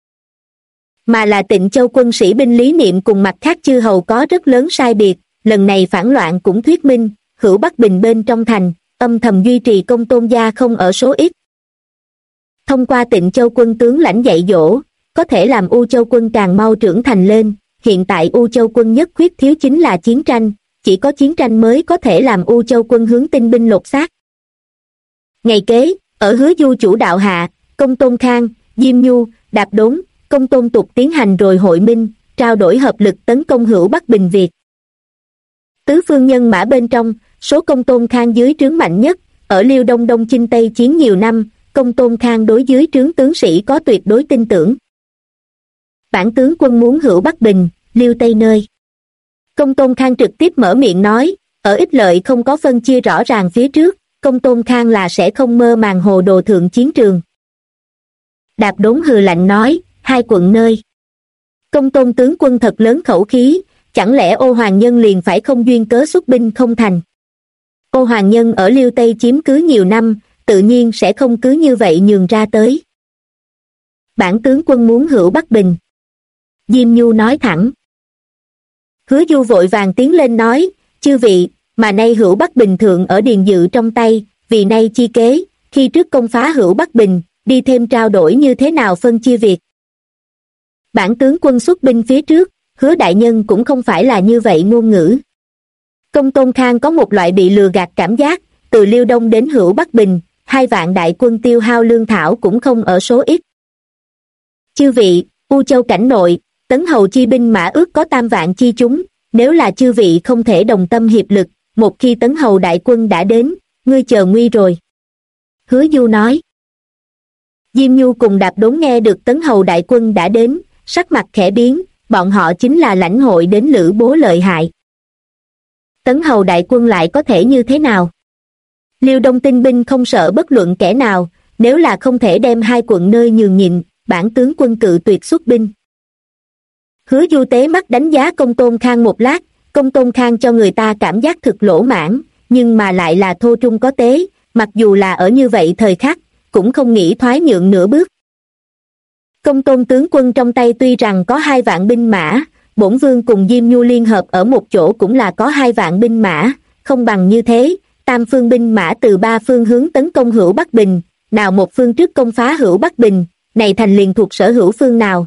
mà là Tịnh Châu quân sĩ binh lý niệm cùng mặt khác chư hầu có rất lớn sai biệt. Lần này phản loạn cũng thuyết minh, Hữu Bắc Bình bên trong thành, âm thầm duy trì Công Tôn gia không ở số ít. Thông qua Tịnh Châu quân tướng lãnh dạy dỗ, có thể làm U Châu quân càng mau trưởng thành lên. Hiện tại U Châu quân nhất khuyết thiếu chính là chiến tranh, chỉ có chiến tranh mới có thể làm U Châu quân hướng tinh binh lột xác. Ngày kế, ở Hứa Du chủ đạo hạ, Công Tôn Khang, Diêm Nhu, Đạp Đốn, Công Tôn Tục tiến hành rồi hội minh, trao đổi hợp lực tấn công Hữu Bắc Bình Việt. Tứ phương nhân mã bên trong, số Công Tôn Khang dưới trướng mạnh nhất, ở Liêu Đông Đông chinh Tây chiến nhiều năm, Công Tôn Khang đối dưới trướng tướng sĩ có tuyệt đối tin tưởng. Bản tướng quân muốn Hữu Bắc Bình, Liêu Tây nơi. Công Tôn Khang trực tiếp mở miệng nói, ở ích lợi không có phân chia rõ ràng phía trước, Công Tôn Khang là sẽ không mơ màng hồ đồ thượng chiến trường. Đạp Đốn hừ lạnh nói, hai quận nơi. Công Tôn tướng quân thật lớn khẩu khí, chẳng lẽ Ô Hoàng Nhân liền phải không duyên cớ xuất binh không thành? Ô Hoàng Nhân ở Liêu Tây chiếm cứ nhiều năm, tự nhiên sẽ không cứ như vậy nhường ra tới. Bản tướng quân muốn Hữu Bắc Bình. Diêm Nhu nói thẳng. Hứa Du vội vàng tiến lên nói, chư vị, mà nay Hữu Bắc Bình thượng ở Điền Dự trong tay, vì nay chi kế, khi trước công phá Hữu Bắc Bình, đi thêm trao đổi như thế nào phân chia việc. Bản tướng quân xuất binh phía trước, Hứa đại nhân cũng không phải là như vậy ngôn ngữ. Công Tôn Khang có một loại bị lừa gạt cảm giác, từ Liêu Đông đến Hữu Bắc Bình, 2 vạn đại quân tiêu hao lương thảo cũng không ở số ít. Chư vị, U Châu cảnh nội, Tấn Hầu chi binh mã ước có 3 vạn chi chúng, nếu là chư vị không thể đồng tâm hiệp lực, một khi Tấn Hầu đại quân đã đến, ngươi chờ nguy rồi. Hứa Du nói. Diêm Nhu cùng Đạp Đốn nghe được Tấn Hầu đại quân đã đến, sắc mặt khẽ biến, bọn họ chính là lãnh hội đến Lữ Bố lợi hại. Tấn Hầu đại quân lại có thể như thế nào? Liêu Đông tinh binh không sợ bất luận kẻ nào, nếu là không thể đem 2 quận nơi nhường nhịn, bản tướng quân cự tuyệt xuất binh. Hứa Du tế mắt đánh giá Công Tôn Khang một lát, Công Tôn Khang cho người ta cảm giác thực lỗ mãn, nhưng mà lại là thô trung có tế, mặc dù là ở như vậy thời khắc, cũng không nghĩ thoái nhượng nửa bước. Công Tôn tướng quân trong tay tuy rằng có 2 vạn binh mã, bổn vương cùng Diêm Nhu liên hợp ở một chỗ cũng là có 2 vạn binh mã, không bằng như thế, 3 phương binh mã từ 3 phương hướng tấn công Hữu Bắc Bình, nào một phương trước công phá Hữu Bắc Bình, này thành liền thuộc sở hữu phương nào?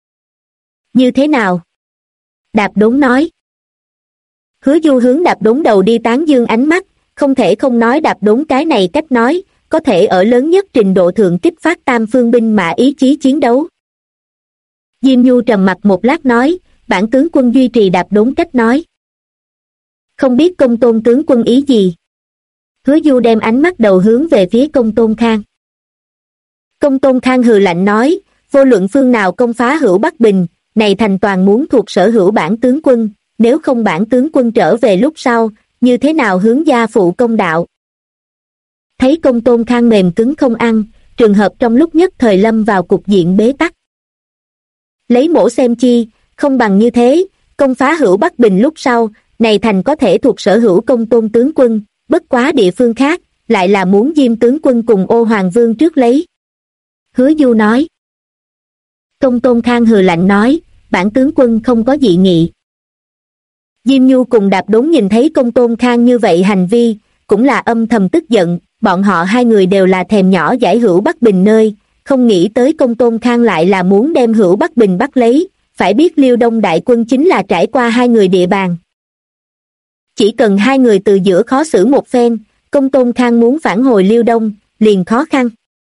Như thế nào? Đạp Đốn nói. Hứa Du hướng Đạp Đốn đầu đi tán dương ánh mắt, không thể không nói Đạp Đốn cái này cách nói, có thể ở lớn nhất trình độ thượng kích phát 3 phương binh mã ý chí chiến đấu. Diêm Nhu trầm mặt một lát nói, bản tướng quân duy trì Đạp Đốn cách nói. Không biết Công Tôn tướng quân ý gì? Hứa Du đem ánh mắt đầu hướng về phía Công Tôn Khang. Công Tôn Khang hừ lạnh nói, vô luận phương nào công phá Hữu Bắc Bình, này thành toàn muốn thuộc sở hữu bản tướng quân, nếu không bản tướng quân trở về lúc sau, như thế nào hướng gia phụ công đạo? Thấy Công Tôn Khang mềm cứng không ăn, trường hợp trong lúc nhất thời lâm vào cục diện bế tắc. Lấy mổ xem chi, không bằng như thế, công phá Hữu Bắc Bình lúc sau, này thành có thể thuộc sở hữu Công Tôn tướng quân, bất quá địa phương khác, lại là muốn Diêm tướng quân cùng Ô Hoàng Vương trước lấy. Hứa Du nói. Công Tôn Khang hừ lạnh nói, bản tướng quân không có dị nghị. Diêm Nhu cùng Đạp Đốn nhìn thấy Công Tôn Khang như vậy hành vi, cũng là âm thầm tức giận, bọn họ 2 người đều là thèm nhỏ giải Hữu Bắc Bình nơi, không nghĩ tới Công Tôn Khang lại là muốn đem Hữu Bắc Bình bắt lấy, phải biết Liêu Đông đại quân chính là trải qua 2 người địa bàn. Chỉ cần 2 người từ giữa khó xử một phen, Công Tôn Khang muốn phản hồi Liêu Đông, liền khó khăn.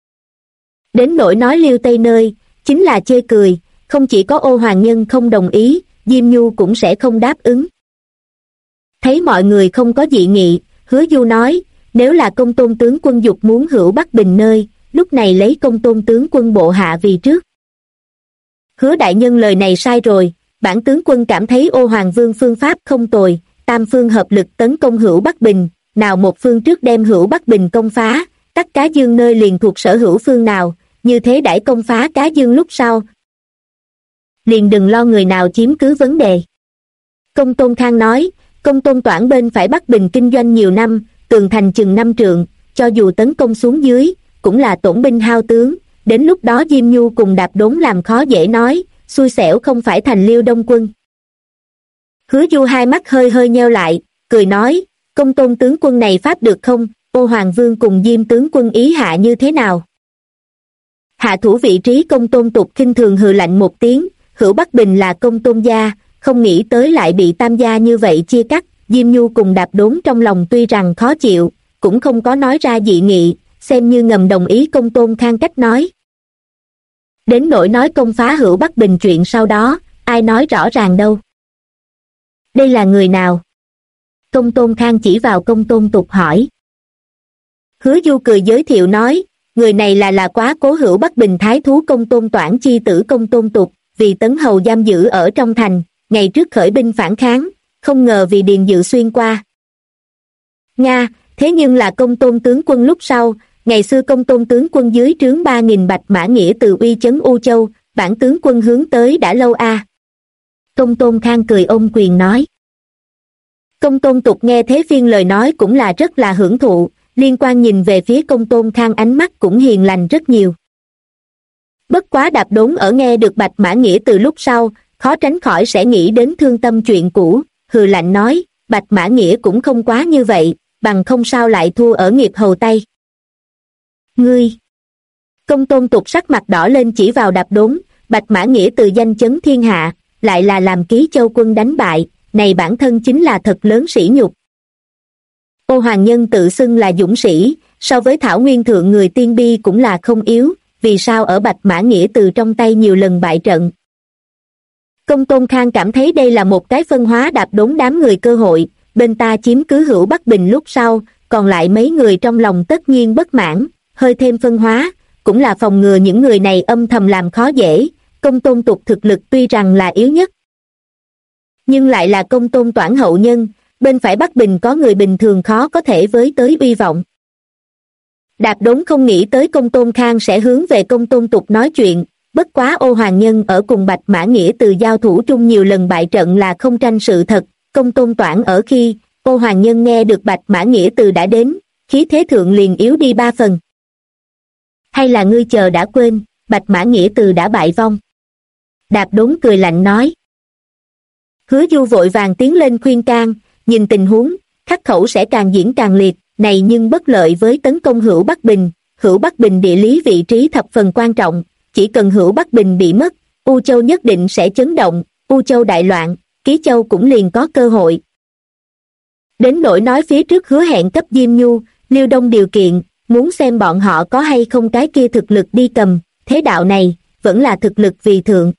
Đến nỗi nói Liêu Tây nơi, chính là chê cười, không chỉ có Ô Hoàng Nhân không đồng ý, Diêm Nhu cũng sẽ không đáp ứng. Thấy mọi người không có dị nghị, Hứa Du nói, nếu là Công Tôn tướng quân dục muốn Hữu Bắc Bình nơi, lúc này lấy Công Tôn tướng quân bộ hạ vì trước. Hứa đại nhân lời này sai rồi, bản tướng quân cảm thấy Ô Hoàng Vương phương pháp không tồi, 3 phương hợp lực tấn công Hữu Bắc Bình, nào một phương trước đem Hữu Bắc Bình công phá, Tắc Cá Dương nơi liền thuộc sở hữu phương nào, như thế đãi công phá Cá Dương lúc sau. liền đừng lo người nào chiếm cứ vấn đề. Công Tôn Khang nói, Công Tôn Toản bên phải Bắc Bình kinh doanh nhiều năm, tường thành chừng 5 trượng, cho dù tấn công xuống dưới, cũng là tổn binh hao tướng, đến lúc đó Diêm Nhu cùng Đạp Đốn làm khó dễ nói, xui xẻo không phải thành Liêu Đông quân. Hứa Du hai mắt hơi hơi nheo lại, cười nói, Công Tôn tướng quân này pháp được không, Ô Hoàng Vương cùng Diêm tướng quân ý hạ như thế nào? Hạ thủ vị trí Công Tôn Tục khinh thường hừ lạnh một tiếng, hữu Bắc Bình là Công Tôn gia, không nghĩ tới lại bị Tam gia như vậy chia cắt. Diêm Nhu cùng Đạp Đốn trong lòng tuy rằng khó chịu, cũng không có nói ra dị nghị, xem như ngầm đồng ý Công Tôn Khang cách nói. Đến nỗi nói công phá hữu Bắc Bình chuyện sau đó, ai nói rõ ràng đâu. Đây là người nào? Công Tôn Khang chỉ vào Công Tôn Tục hỏi. Hứa Du cười giới thiệu nói, người này là quá cố hữu Bắc Bình thái thú Công Tôn Toản chi tử Công Tôn Tục, vì Tấn Hầu giam giữ ở trong thành, ngày trước khởi binh phản kháng, không ngờ vì Điền Dự xuyên qua. Nga, thế nhưng là Công Tôn tướng quân lúc sau, ngày xưa Công Tôn tướng quân dưới trướng 3.000 bạch mã nghĩa từ uy chấn U Châu, bản tướng quân hướng tới đã lâu a. Công Tôn Khang cười ôm quyền nói. Công Tôn Tục nghe thế phiên lời nói cũng là rất là hưởng thụ, liên quan nhìn về phía Công Tôn Khang ánh mắt cũng hiền lành rất nhiều. Bất quá Đạp Đốn ở nghe được bạch mã nghĩa từ lúc sau, khó tránh khỏi sẽ nghĩ đến thương tâm chuyện cũ, hừ lạnh nói, bạch mã nghĩa cũng không quá như vậy, bằng không sao lại thua ở nghiệp hầu tay. Ngươi! Công Tôn Tục sắc mặt đỏ lên chỉ vào Đạp Đốn, bạch mã nghĩa từ danh chấn thiên hạ, lại là làm Ký Châu quân đánh bại, này bản thân chính là thật lớn sỉ nhục. Ô Hoàng Nhân tự xưng là dũng sĩ, so với Thảo Nguyên thượng người tiên bi cũng là không yếu, vì sao ở bạch mã nghĩa từ trong tay nhiều lần bại trận. Công Tôn Khang cảm thấy đây là một cái phân hóa Đạp Đốn đám người cơ hội, bên ta chiếm cứ hữu Bắc Bình lúc sau, còn lại mấy người trong lòng tất nhiên bất mãn, hơi thêm phân hóa, cũng là phòng ngừa những người này âm thầm làm khó dễ. Công Tôn Tục thực lực tuy rằng là yếu nhất, nhưng lại là Công Tôn Toản hậu nhân, bên phải Bắc Bình có người bình thường khó có thể với tới uy vọng. Đạp Đốn không nghĩ tới Công Tôn Khang sẽ hướng về Công Tôn Tục nói chuyện, bất quá Ô Hoàng Nhân ở cùng bạch mã nghĩa từ giao thủ trung nhiều lần bại trận là không tranh sự thật. Công Tôn Toản ở khi Ô Hoàng Nhân nghe được bạch mã nghĩa từ đã đến, khí thế thượng liền yếu đi 3 phần. Hay là ngươi chờ đã quên, bạch mã nghĩa từ đã bại vong? Đạp Đốn cười lạnh nói. Hứa Du vội vàng tiến lên khuyên can, nhìn tình huống, khắc khẩu sẽ càng diễn càng liệt, này nhưng bất lợi với tấn công hữu Bắc Bình. Hữu Bắc Bình địa lý vị trí thập phần quan trọng, chỉ cần hữu Bắc Bình bị mất, U Châu nhất định sẽ chấn động, U Châu đại loạn, Ký Châu cũng liền có cơ hội. Đến nỗi nói phía trước hứa hẹn cấp Diêm Nhu, Liêu Đông điều kiện, muốn xem bọn họ có hay không cái kia thực lực đi cầm, thế đạo này, vẫn là thực lực vì thượng.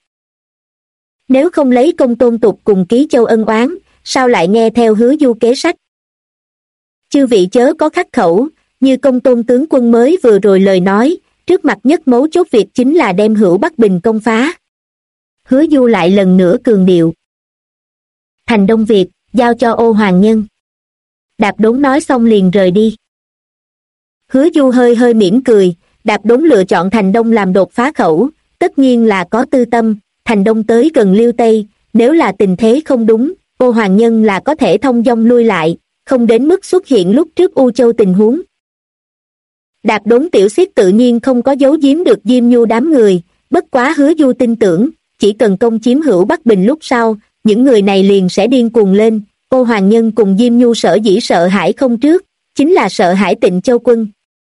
Nếu không lấy Công Tôn Tục cùng Ký Châu ân oán, sao lại nghe theo Hứa Du kế sách? Chư vị chớ có khắc khẩu, như Công Tôn tướng quân mới vừa rồi lời nói, trước mặt nhất mấu chốt việc chính là đem hữu Bắc Bình công phá. Hứa Du lại lần nữa cường điệu. Thành Đông Việt, giao cho Ô Hoàng Nhân. Đạp Đốn nói xong liền rời đi. Hứa Du hơi hơi mỉm cười, Đạp Đốn lựa chọn Thành Đông làm đột phá khẩu, tất nhiên là có tư tâm. Thành Đông tới gần Liêu Tây, nếu là tình thế không đúng, Ô Hoàng Nhân là có thể thông dong lui lại, không đến mức xuất hiện lúc trước U Châu tình huống. Đạp Đốn tiểu xiết tự nhiên không có giấu giếm được Diêm Nhu đám người, bất quá Hứa Du tin tưởng, chỉ cần công chiếm hữu Bắc Bình lúc sau, những người này liền sẽ điên cuồng lên. Ô Hoàng Nhân cùng Diêm Nhu sở dĩ sợ hãi không trước, chính là sợ hãi Tịnh Châu quân.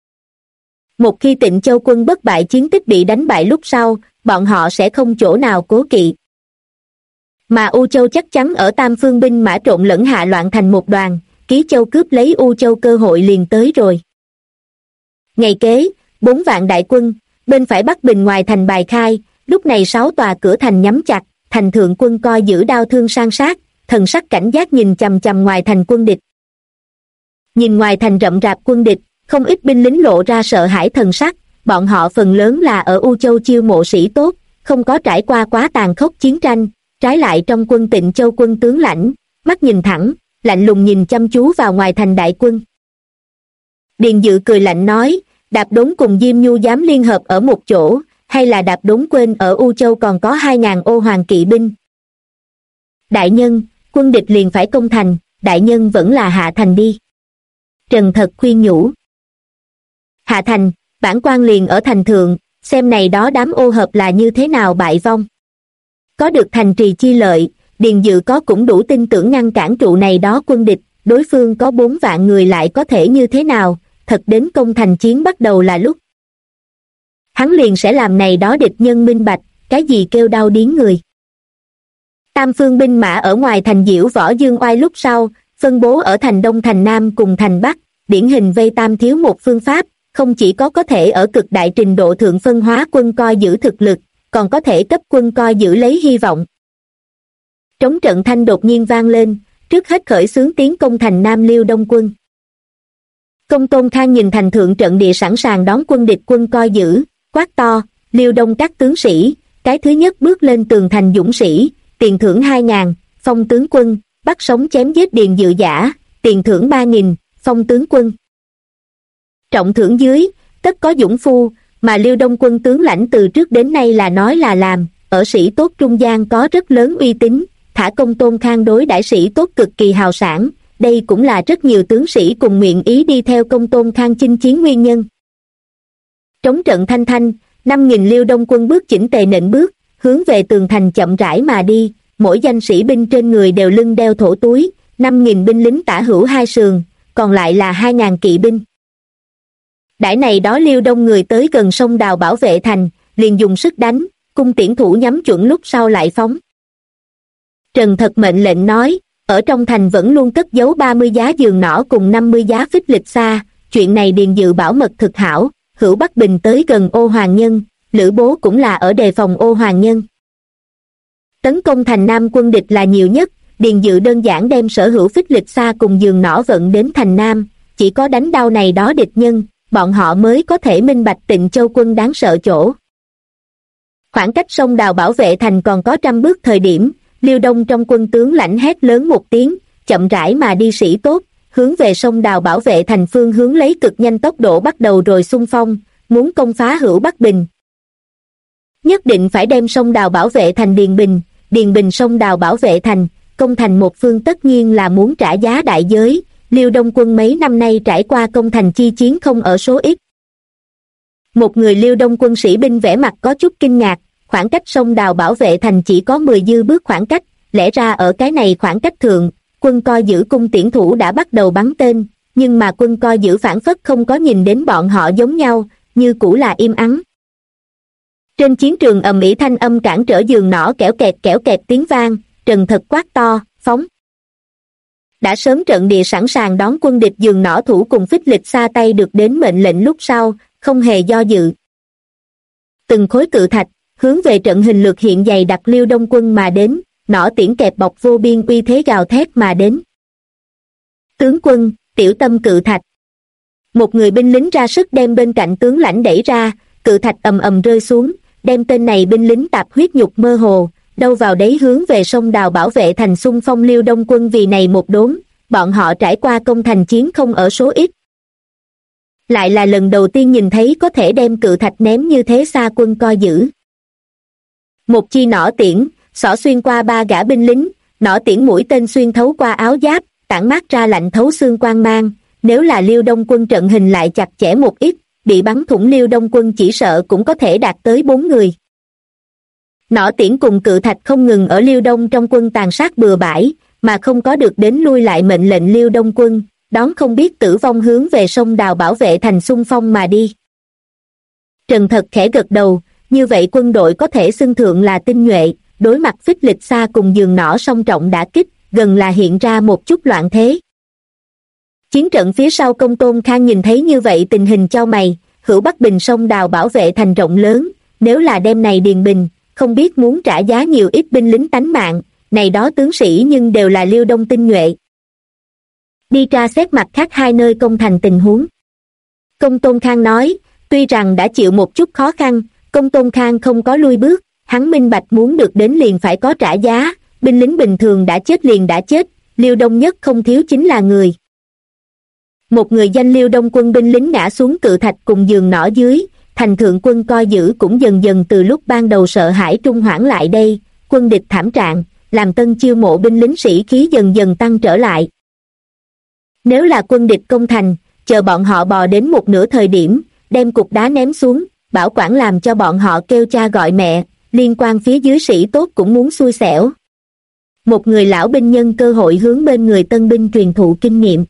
Một khi Tịnh Châu quân bất bại chiến tích bị đánh bại lúc sau, bọn họ sẽ không chỗ nào cố kỵ. Mà U Châu chắc chắn ở tam phương binh mã trộn lẫn hạ loạn thành một đoàn, Ký Châu cướp lấy U Châu cơ hội liền tới rồi. Ngày kế, 4 vạn đại quân, bên phải Bắc Bình ngoài thành bài khai, lúc này 6 tòa cửa thành nhắm chặt, thành thượng quân coi giữ đao thương san sát, thần sắc cảnh giác nhìn chằm chằm ngoài thành quân địch. Nhìn ngoài thành rậm rạp quân địch, không ít binh lính lộ ra sợ hãi thần sắc, bọn họ phần lớn là ở U Châu chiêu mộ sĩ tốt, không có trải qua quá tàn khốc chiến tranh, trái lại trong quân Tịnh Châu quân tướng lãnh, mắt nhìn thẳng, lạnh lùng nhìn chăm chú vào ngoài thành đại quân. Điền Dự cười lạnh nói, Đạp Đốn cùng Diêm Nhu dám liên hợp ở một chỗ, hay là Đạp Đốn quên ở U Châu còn có 2.000 ô hoàng kỵ binh. Đại nhân, quân địch liền phải công thành, đại nhân vẫn là hạ thành đi. Trần Thật khuyên nhủ. Hạ thành, bản quan liền ở thành thượng, xem này đó đám ô hợp là như thế nào bại vong. Có được thành trì chi lợi, Điền Dự có cũng đủ tin tưởng ngăn cản trụ này đó quân địch, đối phương có 4 vạn người lại có thể như thế nào, thật đến công thành chiến bắt đầu là lúc. Hắn liền sẽ làm này đó địch nhân minh bạch, cái gì kêu đau điếng người. Tam phương binh mã ở ngoài thành diễu võ dương oai lúc sau, phân bố ở thành Đông thành Nam cùng thành Bắc, điển hình vây tam thiếu một phương pháp, không chỉ có thể ở cực đại trình độ thượng phân hóa quân coi giữ thực lực, còn có thể cấp quân coi giữ lấy hy vọng. Trống trận thanh đột nhiên vang lên, trước hết khởi xướng tiến công thành Nam Liêu Đông quân. Công Tôn Khang nhìn thành thượng trận địa sẵn sàng đón quân địch quân coi giữ, quát to, Liêu Đông các tướng sĩ, cái thứ nhất bước lên tường thành dũng sĩ, tiền thưởng 2.000, phong tướng quân, bắt sống chém giết Điền Dự giả, tiền thưởng 3.000, phong tướng quân. Trọng thưởng dưới, tất có dũng phu, mà Liêu Đông quân tướng lãnh từ trước đến nay là nói là làm, ở sĩ tốt trung gian có rất lớn uy tín, thả Công Tôn Khang đối đãi sĩ tốt cực kỳ hào sảng, đây cũng là rất nhiều tướng sĩ cùng nguyện ý đi theo Công Tôn Khang chinh chiến nguyên nhân. Trống trận thanh thanh, 5.000 Liêu Đông quân bước chỉnh tề nện bước, hướng về tường thành chậm rãi mà đi, mỗi danh sĩ binh trên người đều lưng đeo thổ túi, 5.000 binh lính tả hữu hai sườn, còn lại là 2.000 kỵ binh. Đãi này đó Liêu Đông người tới gần sông Đào bảo vệ thành, liền dùng sức đánh, cung tiễn thủ nhắm chuẩn lúc sau lại phóng. Trần Thật mệnh lệnh nói, ở trong thành vẫn luôn cất giấu 30 giá giường nỏ cùng 50 giá phích lịch xa, chuyện này Điền Dự bảo mật thực hảo, Hữu Bắc Bình tới gần Ô Hoàng Nhân, Lữ Bố cũng là ở đề phòng Ô Hoàng Nhân. Tấn công thành Nam quân địch là nhiều nhất, Điền Dự đơn giản đem sở hữu phích lịch xa cùng giường nỏ vận đến thành Nam, chỉ có đánh đau này đó địch nhân, bọn họ mới có thể minh bạch Tịnh Châu quân đáng sợ chỗ. Khoảng cách sông Đào bảo vệ thành còn có 100 bước thời điểm, Liêu Đông trong quân tướng lãnh hét lớn một tiếng, chậm rãi mà đi sĩ tốt, hướng về sông Đào bảo vệ thành phương hướng lấy cực nhanh tốc độ bắt đầu rồi xung phong, muốn công phá Hữu Bắc Bình. Nhất định phải đem sông Đào bảo vệ thành Điền Bình sông Đào bảo vệ thành, công thành một phương tất nhiên là muốn trả giá đại giới, Liêu Đông quân mấy năm nay trải qua công thành chi chiến không ở số ít. Một người Liêu Đông quân sĩ binh vẻ mặt có chút kinh ngạc, khoảng cách sông Đào bảo vệ thành chỉ có 10 dư bước khoảng cách, lẽ ra ở cái này khoảng cách thượng, quân coi giữ cung tiễn thủ đã bắt đầu bắn tên, nhưng mà quân coi giữ phản phất không có nhìn đến bọn họ giống nhau, như cũ là im ắng. Trên chiến trường ầm ĩ thanh âm cản trở giường nỏ kẽo kẹt tiếng vang, Trần Thật quát to, phóng. Đã sớm trận địa sẵn sàng đón quân địch giường nỏ thủ cùng phích lịch xa tay được đến mệnh lệnh lúc sau, không hề do dự. Từng khối cự thạch, hướng về trận hình lược hiện dày đặc Liêu Đông quân mà đến, nỏ tiễn kẹp bọc vô biên uy thế gào thét mà đến. Tướng quân, tiểu tâm cự thạch. Một người binh lính ra sức đem bên cạnh tướng lãnh đẩy ra, cự thạch ầm ầm rơi xuống, đem tên này binh lính tạp huyết nhục mơ hồ, đâu vào đấy hướng về sông Đào bảo vệ thành xung phong Liêu Đông quân vì này một đốn, bọn họ trải qua công thành chiến không ở số ít. Lại là lần đầu tiên nhìn thấy có thể đem cự thạch ném như thế xa quân coi giữ. Một chi nỏ tiễn, xỏ xuyên qua 3 gã binh lính, nỏ tiễn mũi tên xuyên thấu qua áo giáp, tản mát ra lạnh thấu xương quang mang, nếu là Liêu Đông quân trận hình lại chặt chẽ một ít, bị bắn thủng Liêu Đông quân chỉ sợ cũng có thể đạt tới 4 người. Nỏ tiễn cùng cự thạch không ngừng ở Liêu Đông trong quân tàn sát bừa bãi, mà không có được đến lui lại mệnh lệnh Liêu Đông quân, đón không biết tử vong hướng về sông Đào bảo vệ thành xung phong mà đi. Trần Thật khẽ gật đầu, như vậy quân đội có thể xưng thượng là tinh nhuệ, đối mặt phích lịch xa cùng giường nỏ song trọng đả kích, gần là hiện ra một chút loạn thế. Chiến trận phía sau Công Tôn Khang nhìn thấy như vậy tình hình chau mày, Hữu Bắc Bình sông Đào bảo vệ thành rộng lớn, nếu là đêm này Điền Bình, không biết muốn trả giá nhiều ít binh lính tánh mạng, này đó tướng sĩ nhưng đều là Liêu Đông tinh nhuệ. Đi tra xét mặt khác 2 nơi công thành tình huống. Công Tôn Khang nói, tuy rằng đã chịu một chút khó khăn, Công Tôn Khang không có lui bước, hắn minh bạch muốn được đến liền phải có trả giá, binh lính bình thường đã chết liền đã chết, Liêu Đông nhất không thiếu chính là người. Một người danh Liêu Đông quân binh lính ngã xuống cự thạch cùng giường nỏ dưới, thành thượng quân coi giữ cũng dần dần từ lúc ban đầu sợ hãi trung hoãn lại đây, quân địch thảm trạng, làm tân chiêu mộ binh lính sĩ khí dần dần tăng trở lại, Nếu là quân địch công thành, chờ bọn họ bò đến một nửa thời điểm, đem cục đá ném xuống, bảo quản làm cho bọn họ kêu cha gọi mẹ, liên quan phía dưới sĩ tốt cũng muốn xui xẻo. Một người lão binh nhân cơ hội hướng bên người tân binh truyền thụ kinh nghiệm.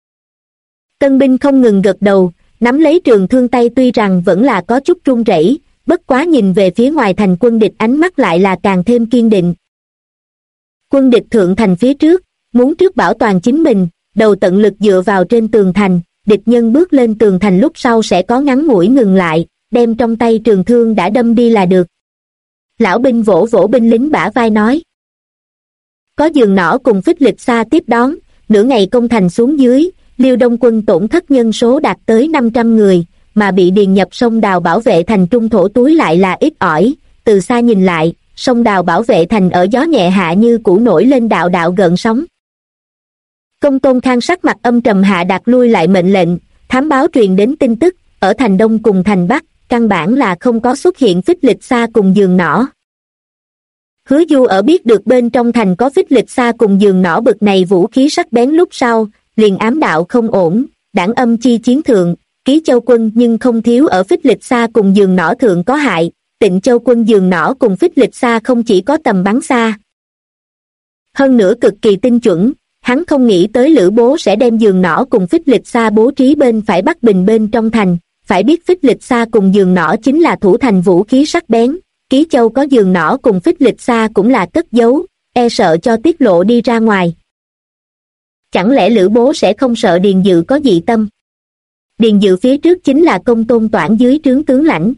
Tân binh không ngừng gật đầu, nắm lấy trường thương tay tuy rằng vẫn là có chút run rẩy, bất quá nhìn về phía ngoài thành quân địch ánh mắt lại là càng thêm kiên định. Quân địch thượng thành phía trước, muốn trước bảo toàn chính mình, đầu tận lực dựa vào trên tường thành, địch nhân bước lên tường thành lúc sau sẽ có ngắn ngủi ngừng lại, đem trong tay trường thương đã đâm đi là được. Lão binh vỗ vỗ binh lính bả vai nói. Có giường nỏ cùng phích lịch xa tiếp đón, nửa ngày công thành xuống dưới, Liêu Đông quân tổn thất nhân số đạt tới 500 người, mà bị điền nhập sông đào bảo vệ thành trung thổ túi lại là ít ỏi. Từ xa nhìn lại, sông đào bảo vệ thành ở gió nhẹ hạ như cũ nổi lên đạo đạo gợn sóng. Công Tôn Khang sắc mặt âm trầm hạ đặt lui lại mệnh lệnh, thám báo truyền đến tin tức, ở thành Đông cùng thành Bắc, căn bản là không có xuất hiện phích lịch xa cùng giường nỏ. Hứa Du ở biết được bên trong thành có phích lịch xa cùng giường nỏ bực này vũ khí sắc bén lúc sau, liền ám đạo không ổn, đảng âm chi chiến thượng, Ký Châu quân nhưng không thiếu ở phích lịch xa cùng giường nỏ thượng có hại, Tịnh Châu quân giường nỏ cùng phích lịch xa không chỉ có tầm bắn xa. Hơn nữa cực kỳ tinh chuẩn, hắn không nghĩ tới Lữ Bố sẽ đem giường nỏ cùng phích lịch xa bố trí bên phải Bắc Bình bên trong thành, phải biết phích lịch xa cùng giường nỏ chính là thủ thành vũ khí sắc bén, Ký Châu có giường nỏ cùng phích lịch xa cũng là cất giấu, e sợ cho tiết lộ đi ra ngoài. Chẳng lẽ Lữ Bố sẽ không sợ Điền Dự có dị tâm? Điền Dự phía trước chính là Công Tôn Toản dưới trướng tướng lãnh.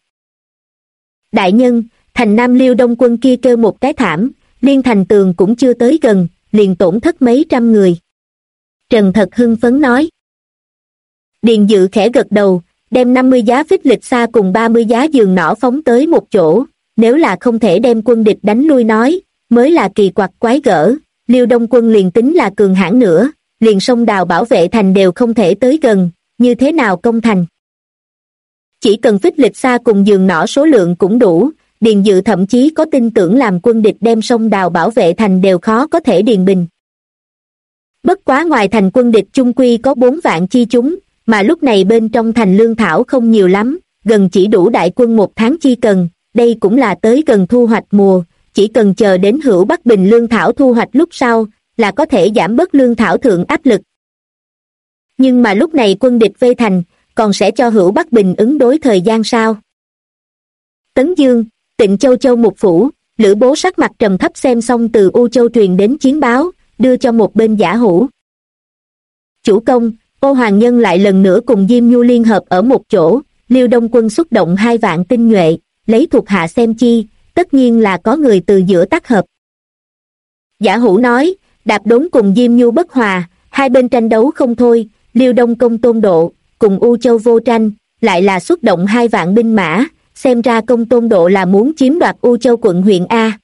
Đại nhân, thành Nam Liêu Đông quân kia kêu một cái thảm, liên thành tường cũng chưa tới gần, liền tổn thất mấy trăm người. Trần Thật hưng phấn nói. Điền Dự khẽ gật đầu, đem 50 giá phích lịch xa cùng 30 giá giường nỏ phóng tới một chỗ, nếu là không thể đem quân địch đánh lui nói, mới là kỳ quặc quái gở, Liêu Đông quân liền tính là cường hãn nữa, liền sông đào bảo vệ thành đều không thể tới gần, như thế nào công thành. Chỉ cần phích lịch xa cùng giường nỏ số lượng cũng đủ, Điền Dự thậm chí có tin tưởng làm quân địch đem sông đào bảo vệ thành đều khó có thể điền bình. Bất quá ngoài thành quân địch chung quy có 4 vạn chi chúng, mà lúc này bên trong thành lương thảo không nhiều lắm, gần chỉ đủ đại quân 1 tháng chi cần, đây cũng là tới gần thu hoạch mùa, chỉ cần chờ đến Hữu Bắc Bình lương thảo thu hoạch lúc sau, là có thể giảm bớt lương thảo thượng áp lực. Nhưng mà lúc này quân địch vây thành, còn sẽ cho Hữu Bắc Bình ứng đối thời gian sao? Tấn Dương, Tịnh Châu Châu một phủ, Lữ Bố sắc mặt trầm thấp xem xong từ U Châu truyền đến chiến báo, đưa cho một bên Giả Hữu. Chủ công, Ô Hoàng Nhân lại lần nữa cùng Diêm Nhu liên hợp ở một chỗ, Liêu Đông quân xuất động 2 vạn tinh nhuệ, lấy thuộc hạ xem chi, tất nhiên là có người từ giữa tác hợp. Giả Hữu nói, Đạp Đốn cùng Diêm Nhu bất hòa, hai bên tranh đấu không thôi, Liêu Đông Công Tôn Độ, cùng U Châu vô tranh, lại là xuất động 2 vạn binh mã, xem ra Công Tôn Độ là muốn chiếm đoạt U Châu quận huyện A.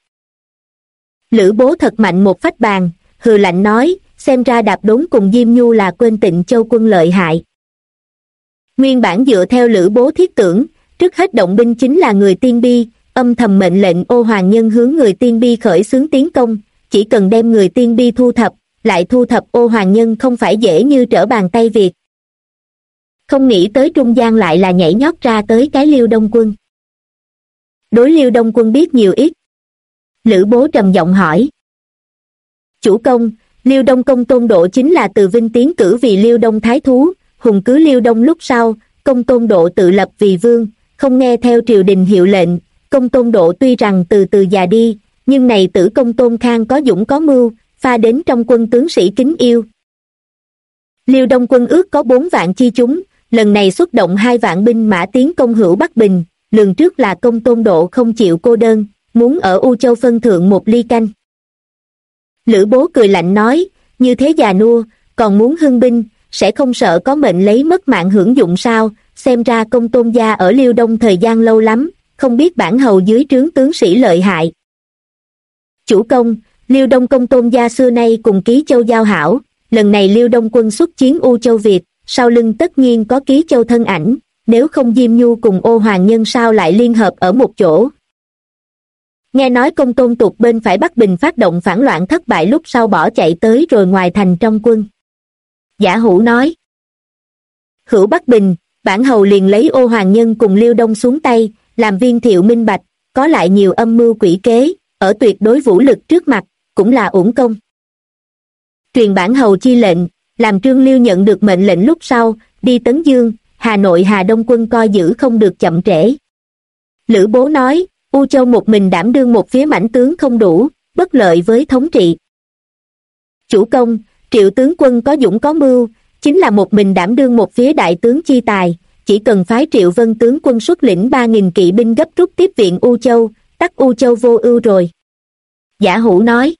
Lữ Bố thật mạnh một phách bàn, hừ lạnh nói, xem ra Đạp Đốn cùng Diêm Nhu là quên Tịnh Châu quân lợi hại. Nguyên bản dựa theo Lữ Bố thiết tưởng, trước hết động binh chính là người Tiên Bi, âm thầm mệnh lệnh Ô Hoàng Nhân hướng người Tiên Bi khởi xướng tiến công, chỉ cần đem người Tiên Bi thu thập, lại thu thập Ô Hoàng Nhân không phải dễ như trở bàn tay việc. Không nghĩ tới trung gian lại là nhảy nhót ra tới cái Liêu Đông quân. Đối Liêu Đông quân biết nhiều ít. Lữ Bố trầm giọng hỏi. Chủ công, Liêu Đông Công Tôn Độ chính là từ Vinh tiến cử vì Liêu Đông thái thú, hùng cứ Liêu Đông lúc sau, Công Tôn Độ tự lập vì vương, không nghe theo triều đình hiệu lệnh. Công Tôn Độ tuy rằng từ từ già đi, nhưng này tử Công Tôn Khang có dũng có mưu, pha đến trong quân tướng sĩ kính yêu. Liêu Đông quân ước có 4 vạn chi chúng, lần này xuất động 2 vạn binh mã tiến công Hữu Bắc Bình, lường trước là Công Tôn Độ không chịu cô đơn, muốn ở U Châu phân thượng một ly canh. Lữ Bố cười lạnh nói, như thế già nua, còn muốn hưng binh, sẽ không sợ có mệnh lấy mất mạng hưởng dụng sao, xem ra Công Tôn gia ở Liêu Đông thời gian lâu lắm, không biết bản hầu dưới trướng tướng sĩ lợi hại. Chủ công, Liêu Đông Công Tôn gia xưa nay cùng Ký Châu giao hảo, lần này Liêu Đông quân xuất chiến U Châu Việt, sau lưng tất nhiên có Ký Châu thân ảnh, nếu không Diêm Nhu cùng Ô Hoàng Nhân sao lại liên hợp ở một chỗ. Nghe nói Công Tôn Tục bên phải Bắc Bình phát động phản loạn thất bại lúc sau bỏ chạy tới rồi ngoài thành trong quân. Giả Hủ nói. Hữu Bắc Bình, bản hầu liền lấy Ô Hoàng Nhân cùng Liêu Đông xuống tay, làm Viên Thiệu minh bạch, có lại nhiều âm mưu quỷ kế, ở tuyệt đối vũ lực trước mặt, cũng là uổng công. Truyền bản hầu chi lệnh, làm Trương Liêu nhận được mệnh lệnh lúc sau, đi Tấn Dương, Hà Nội Hà Đông quân coi giữ không được chậm trễ. Lữ Bố nói, U Châu một mình đảm đương một phía mãnh tướng không đủ, bất lợi với thống trị. Chủ công, Triệu tướng quân có dũng có mưu, chính là một mình đảm đương một phía đại tướng chi tài, chỉ cần phái Triệu Vân tướng quân xuất lĩnh 3.000 kỵ binh gấp rút tiếp viện U Châu, tắc U Châu vô ưu rồi. Giả Hủ nói.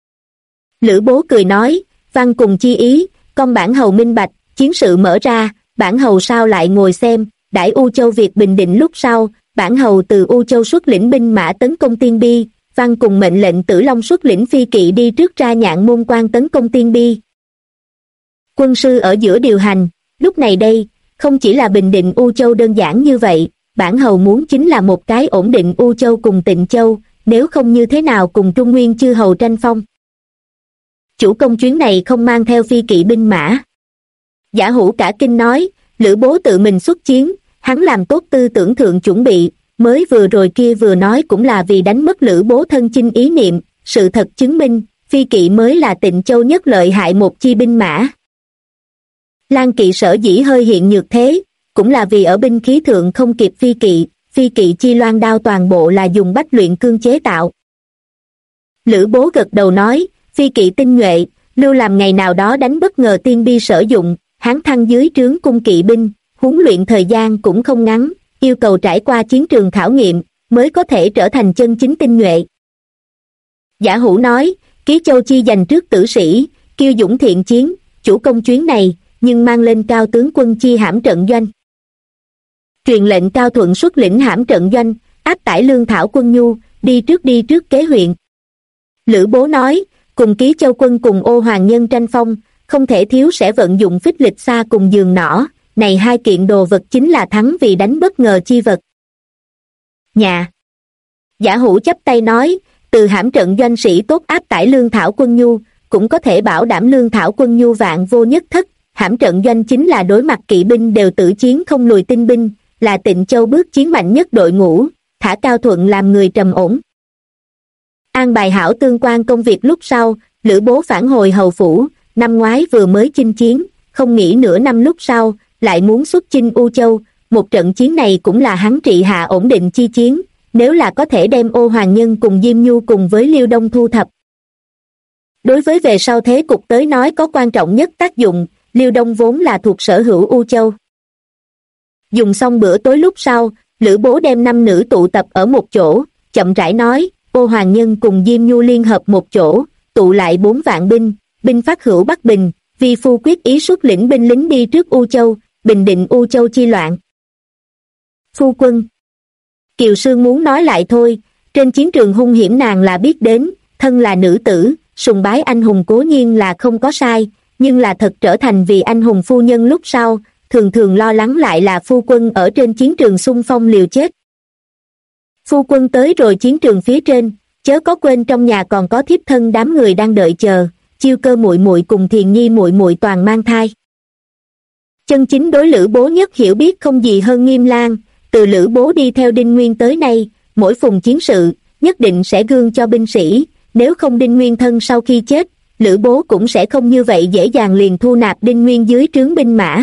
Lữ Bố cười nói, văn cùng chi ý, con bản hầu minh bạch, chiến sự mở ra, bản hầu sao lại ngồi xem, đãi U Châu việc bình định lúc sau, bản hầu từ U Châu xuất lĩnh binh mã tấn công Tiên Bi, văn cùng mệnh lệnh Tử Long xuất lĩnh phi kỵ đi trước ra Nhạn Môn quan tấn công Tiên Bi. Quân sư ở giữa điều hành, lúc này đây, không chỉ là bình định U Châu đơn giản như vậy, bản hầu muốn chính là một cái ổn định U Châu cùng Tịnh Châu, nếu không như thế nào cùng Trung Nguyên chư hầu tranh phong. Chủ công chuyến này không mang theo phi kỵ binh mã. Giả Hủ cả kinh nói, Lữ Bố tự mình xuất chiến, hắn làm tốt tư tưởng thượng chuẩn bị, mới vừa rồi kia vừa nói cũng là vì đánh mất Lữ Bố thân chinh ý niệm, sự thật chứng minh, phi kỵ mới là Tịnh Châu nhất lợi hại một chi binh mã. Lang kỵ sở dĩ hơi hiện nhược thế, cũng là vì ở binh khí thượng không kịp phi kỵ chi loan đao toàn bộ là dùng bách luyện cương chế tạo. Lữ Bố gật đầu nói, phi kỵ tinh nhuệ, lưu làm ngày nào đó đánh bất ngờ Tiên Bi sử dụng, hắn thăng dưới trướng cung kỵ binh, huấn luyện thời gian cũng không ngắn, yêu cầu trải qua chiến trường khảo nghiệm, mới có thể trở thành chân chính tinh nhuệ. Giả Hủ nói, Ký Châu chi dành trước tử sĩ, kiêu dũng thiện chiến, chủ công chuyến này, nhưng mang lên cao tướng quân chi hãm trận doanh. Truyền lệnh Cao Thuận xuất lĩnh hãm trận doanh, áp tải lương thảo quân nhu, đi trước kế huyện. Lữ Bố nói, cùng Ký Châu quân cùng Ô Hoàng Nhân tranh phong, không thể thiếu sẽ vận dụng phích lịch xa cùng giường nỏ, này hai kiện đồ vật chính là thắng vì đánh bất ngờ chi vật. Nhà. Giả Hủ chắp tay nói, từ hãm trận doanh sĩ tốt áp tải lương thảo quân nhu, cũng có thể bảo đảm lương thảo quân nhu vạn vô nhất thất. Hãm trận doanh chính là đối mặt kỵ binh đều tử chiến không lùi tinh binh, là Tịnh Châu bước chiến mạnh nhất đội ngũ, thả Cao Thuận làm người trầm ổn. An bài hảo tương quan công việc lúc sau, Lữ Bố phản hồi hầu phủ, năm ngoái vừa mới chinh chiến, không nghĩ nửa năm lúc sau, lại muốn xuất chinh U Châu, một trận chiến này cũng là hắn trị hạ ổn định chi chiến, nếu là có thể đem Ô Hoàng Nhân cùng Diêm Nhu cùng với Liêu Đông thu thập. Đối với về sau thế cục tới nói có quan trọng nhất tác dụng, Liêu Đông vốn là thuộc sở hữu U Châu. Dùng xong bữa tối lúc sau, Lữ Bố đem 5 nữ tụ tập ở một chỗ, chậm rãi nói, Ô Hoàng Nhân cùng Diêm Nhu liên hợp một chỗ, tụ lại 4 vạn binh, binh phát Hữu Bắc Bình, vi phu quyết ý xuất lĩnh binh lính đi trước U Châu, bình định U Châu chi loạn. Phu quân. Kiều Sương muốn nói lại thôi, trên chiến trường hung hiểm nàng là biết đến, thân là nữ tử, sùng bái anh hùng cố nhiên là không có sai, nhưng là thật trở thành vì anh hùng phu nhân lúc sau, thường thường lo lắng lại là phu quân ở trên chiến trường xung phong liều chết. Phu quân tới rồi chiến trường phía trên, chớ có quên trong nhà còn có thiếp thân đám người đang đợi chờ, Chiêu Cơ muội muội cùng Thiền Nhi muội muội toàn mang thai. Chân chính đối Lữ Bố nhất hiểu biết không gì hơn Nghiêm Lang, từ Lữ Bố đi theo Đinh Nguyên tới nay, mỗi phùng chiến sự, nhất định sẽ gương cho binh sĩ, nếu không Đinh Nguyên thân sau khi chết, Lữ Bố cũng sẽ không như vậy dễ dàng liền thu nạp Đinh Nguyên dưới trướng binh mã.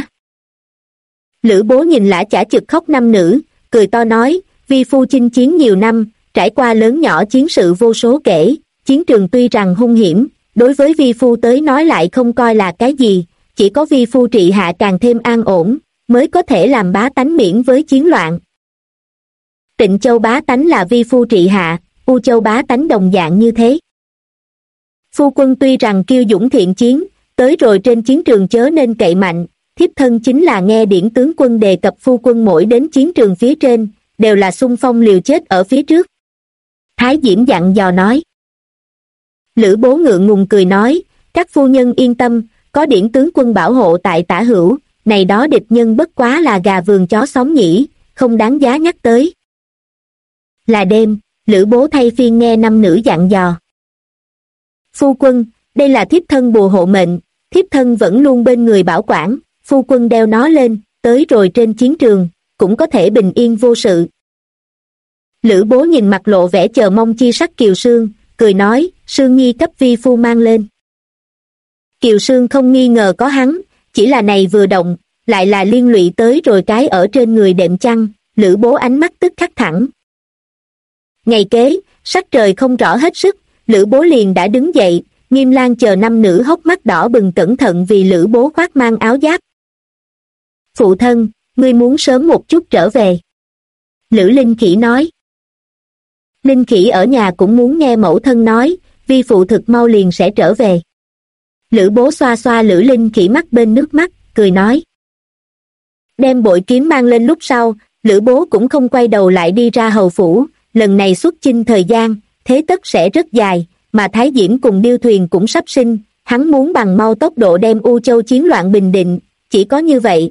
Lữ Bố nhìn lã chả chực khóc năm nữ, cười to nói, vi phu chinh chiến nhiều năm, trải qua lớn nhỏ chiến sự vô số kể, chiến trường tuy rằng hung hiểm, đối với vi phu tới nói lại không coi là cái gì, chỉ có vi phu trị hạ càng thêm an ổn, mới có thể làm bá tánh miễn với chiến loạn. Tịnh Châu bá tánh là vi phu trị hạ, U Châu bá tánh đồng dạng như thế. Phu quân tuy rằng kiêu dũng thiện chiến, tới rồi trên chiến trường chớ nên cậy mạnh, thiếp thân chính là nghe điển tướng quân đề cập phu quân mỗi đến chiến trường phía trên, đều là xung phong liều chết ở phía trước. Thái Diễm dặn dò nói. Lữ Bố ngượng ngùng cười nói, các phu nhân yên tâm, có điển tướng quân bảo hộ tại tả hữu, này đó địch nhân bất quá là gà vườn chó xóm nhỉ, không đáng giá nhắc tới. Là đêm, Lữ Bố thay phiên nghe năm nữ dặn dò. Phu quân, đây là thiếp thân bùa hộ mệnh, thiếp thân vẫn luôn bên người bảo quản, phu quân đeo nó lên, tới rồi trên chiến trường, cũng có thể bình yên vô sự. Lữ Bố nhìn mặt lộ vẻ chờ mong chi sắc Kiều Sương, cười nói, Sương Nhi cấp vi phu mang lên. Kiều Sương không nghi ngờ có hắn, chỉ là này vừa động, lại là liên lụy tới rồi cái ở trên người đệm chăn, Lữ Bố ánh mắt tức khắc thẳng. Ngày kế, sắc trời không rõ hết sức, Lữ Bố liền đã đứng dậy, Nghiêm Lang chờ năm nữ hốc mắt đỏ bừng cẩn thận vì Lữ Bố khoác mang áo giáp. Phụ thân, ngươi muốn sớm một chút trở về. Lữ Linh Khỉ nói. Linh Khỉ ở nhà cũng muốn nghe mẫu thân nói, vi phụ thực mau liền sẽ trở về. Lữ Bố xoa xoa Lữ Linh Khỉ mắt bên nước mắt, cười nói. Đem bội kiếm mang lên lúc sau, Lữ Bố cũng không quay đầu lại đi ra hầu phủ, lần này xuất chinh thời gian, thế tất sẽ rất dài, mà Thái Diễm cùng Điêu Thuyền cũng sắp sinh, hắn muốn bằng mau tốc độ đem U Châu chiến loạn bình định, chỉ có như vậy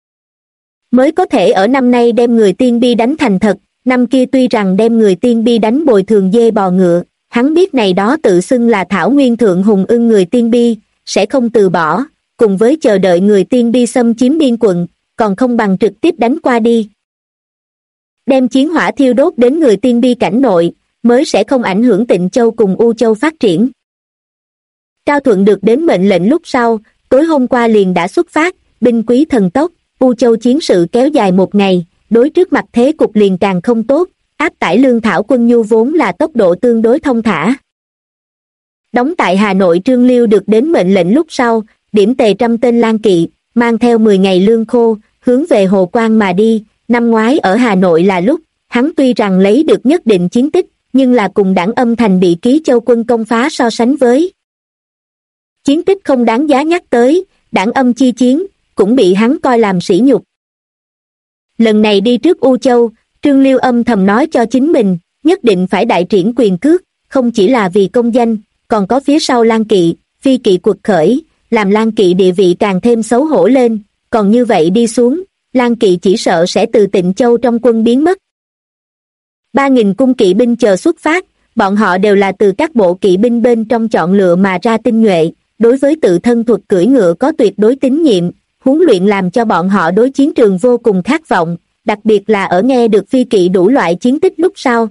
mới có thể ở năm nay đem người Tiên Bi đánh thành thật. Năm kia tuy rằng đem người Tiên Bi đánh bồi thường dê bò ngựa, hắn biết này đó tự xưng là Thảo Nguyên Thượng Hùng ưng người Tiên Bi, sẽ không từ bỏ, cùng với chờ đợi người Tiên Bi xâm chiếm biên quận, còn không bằng trực tiếp đánh qua đi. Đem chiến hỏa thiêu đốt đến người Tiên Bi cảnh nội, mới sẽ không ảnh hưởng Tịnh Châu cùng U Châu phát triển. Cao Thuận được đến mệnh lệnh lúc sau, tối hôm qua liền đã xuất phát, binh quý thần tốc, U Châu chiến sự kéo dài một ngày, đối trước mặt thế cục liền càng không tốt, áp tải lương thảo quân nhu vốn là tốc độ tương đối thông thả. Đóng tại Hà Nội Trương Liêu được đến mệnh lệnh lúc sau, điểm tề 100 tên lang kỵ, mang theo 10 ngày lương khô, hướng về Hồ Quang mà đi. Năm ngoái ở Hà Nội là lúc, hắn tuy rằng lấy được nhất định chiến tích, nhưng là cùng Đảng Âm thành bị Ký Châu quân công phá so sánh với. Chiến tích không đáng giá nhắc tới, Đảng Âm chi chiến, cũng bị hắn coi làm sỉ nhục. Lần này đi trước U Châu, Trương Liêu âm thầm nói cho chính mình, nhất định phải đại triển quyền cước, không chỉ là vì công danh, còn có phía sau lang kỵ, phi kỵ quật khởi, làm lang kỵ địa vị càng thêm xấu hổ lên, còn như vậy đi xuống, lang kỵ chỉ sợ sẽ từ Tịnh Châu trong quân biến mất. 3.000 cung kỵ binh chờ xuất phát, bọn họ đều là từ các bộ kỵ binh bên trong chọn lựa mà ra tinh nhuệ, đối với tự thân thuật cưỡi ngựa có tuyệt đối tín nhiệm, huấn luyện làm cho bọn họ đối chiến trường vô cùng khát vọng, đặc biệt là ở nghe được phi kỵ đủ loại chiến tích lúc sau.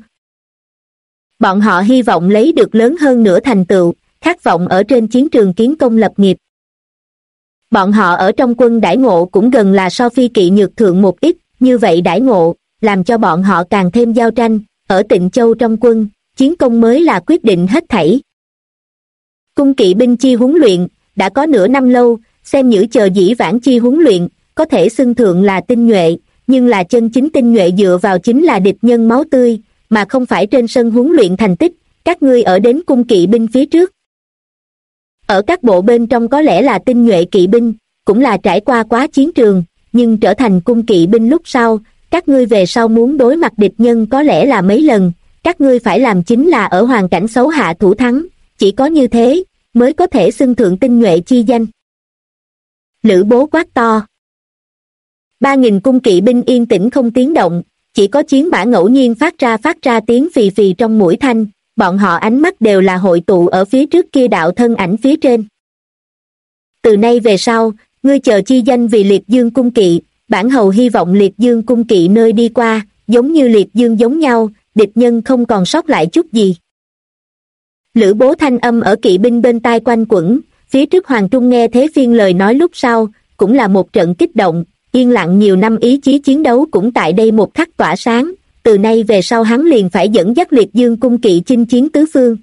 Bọn họ hy vọng lấy được lớn hơn nữa thành tựu, khát vọng ở trên chiến trường kiến công lập nghiệp. Bọn họ ở trong quân đãi ngộ cũng gần là so phi kỵ nhược thượng một ít, như vậy đãi ngộ, làm cho bọn họ càng thêm giao tranh, ở Tịnh Châu trong quân, chiến công mới là quyết định hết thảy. Cung kỵ binh chi huấn luyện, đã có nửa năm lâu, xem như chờ dĩ vãng chi huấn luyện, có thể xưng thượng là tinh nhuệ, nhưng là chân chính tinh nhuệ dựa vào chính là địch nhân máu tươi, mà không phải trên sân huấn luyện thành tích, các ngươi ở đến cung kỵ binh phía trước. Ở các bộ bên trong có lẽ là tinh nhuệ kỵ binh, cũng là trải qua quá chiến trường, nhưng trở thành cung kỵ binh lúc sau, các ngươi về sau muốn đối mặt địch nhân có lẽ là mấy lần, các ngươi phải làm chính là ở hoàn cảnh xấu hạ thủ thắng, chỉ có như thế, mới có thể xưng thượng tinh nhuệ chi danh. Lữ Bố quát to. 3.000 cung kỵ binh yên tĩnh không tiếng động, chỉ có chiến mã ngẫu nhiên phát ra tiếng phì phì trong mũi thanh, bọn họ ánh mắt đều là hội tụ ở phía trước kia đạo thân ảnh phía trên. Từ nay về sau, ngươi chờ chi danh vì Liệt Dương cung kỵ, bản hầu hy vọng Liệt Dương cung kỵ nơi đi qua, giống như Liệt Dương giống nhau, địch nhân không còn sót lại chút gì. Lữ Bố thanh âm ở kỵ binh bên tai quanh quẩn, phía trước Hoàng Trung nghe thế phiên lời nói lúc sau, cũng là một trận kích động, yên lặng nhiều năm ý chí chiến đấu cũng tại đây một khắc tỏa sáng, từ nay về sau hắn liền phải dẫn dắt Liệt Dương cung kỵ chinh chiến tứ phương.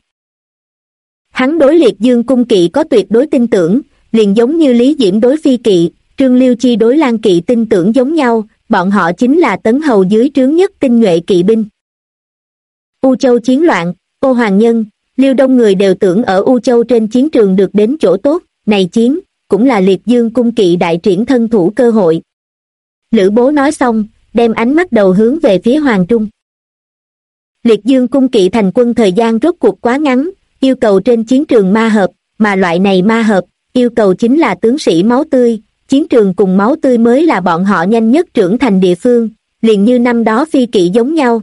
Hắn đối Liệt Dương cung kỵ có tuyệt đối tin tưởng, liền giống như Lý Diễm đối phi kỵ, Trương Liêu Chi đối lang kỵ tin tưởng giống nhau, bọn họ chính là tấn hầu dưới trướng nhất tinh nhuệ kỵ binh. U Châu chiến loạn, Ô Hoàng Nhân, Liêu Đông người đều tưởng ở U Châu trên chiến trường được đến chỗ tốt, này chiến, cũng là Liệt Dương cung kỵ đại triển thân thủ cơ hội. Lữ Bố nói xong, đem ánh mắt đầu hướng về phía Hoàng Trung. Liệt Dương cung kỵ thành quân thời gian rốt cuộc quá ngắn, yêu cầu trên chiến trường ma hợp, mà loại này ma hợp, yêu cầu chính là tướng sĩ máu tươi, chiến trường cùng máu tươi mới là bọn họ nhanh nhất trưởng thành địa phương, liền như năm đó phi kỵ giống nhau.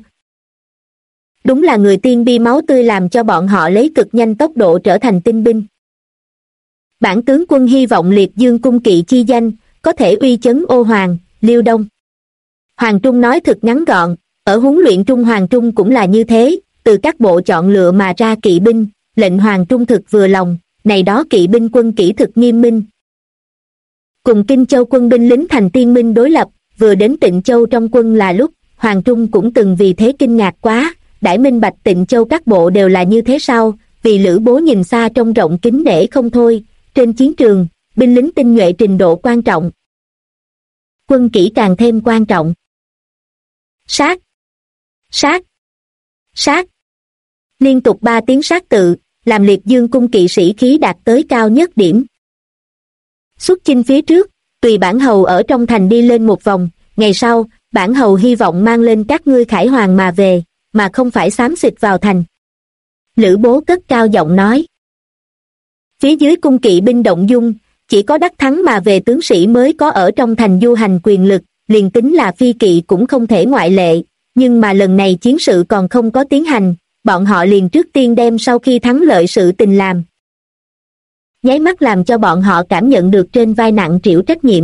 Đúng là người Tiên Bi máu tươi làm cho bọn họ lấy cực nhanh tốc độ trở thành tinh binh. Bản tướng quân hy vọng liệt dương cung kỵ chi danh, có thể uy chấn Ô Hoàng, Liêu Đông. Hoàng Trung nói thực ngắn gọn, ở huấn luyện trung Hoàng Trung cũng là như thế, từ các bộ chọn lựa mà ra kỵ binh, lệnh Hoàng Trung thực vừa lòng, này đó kỵ binh quân kỹ thực nghiêm minh. Cùng Kinh Châu quân binh lính thành tiên minh đối lập, vừa đến Tịnh Châu trong quân là lúc, Hoàng Trung cũng từng vì thế kinh ngạc quá, đãi minh bạch Tịnh Châu các bộ đều là như thế sao, vì Lữ Bố nhìn xa trông rộng kính nể không thôi, trên chiến trường, binh lính tinh nhuệ trình độ quan trọng. Quân kỹ càng thêm quan trọng. Sát! Sát! Sát! Liên tục 3 tiếng sát tự, làm liệt dương cung kỵ sĩ khí đạt tới cao nhất điểm. Xuất chinh phía trước, tùy bản hầu ở trong thành đi lên một vòng, ngày sau, bản hầu hy vọng mang lên các ngươi khải hoàng mà về, mà không phải xám xịt vào thành. Lữ Bố cất cao giọng nói. Phía dưới cung kỵ binh động dung, chỉ có đắc thắng mà về tướng sĩ mới có ở trong thành du hành quyền lực, liền tính là phi kỵ cũng không thể ngoại lệ, nhưng mà lần này chiến sự còn không có tiến hành, bọn họ liền trước tiên đem sau khi thắng lợi sự tình làm. Nháy mắt làm cho bọn họ cảm nhận được trên vai nặng trĩu trách nhiệm.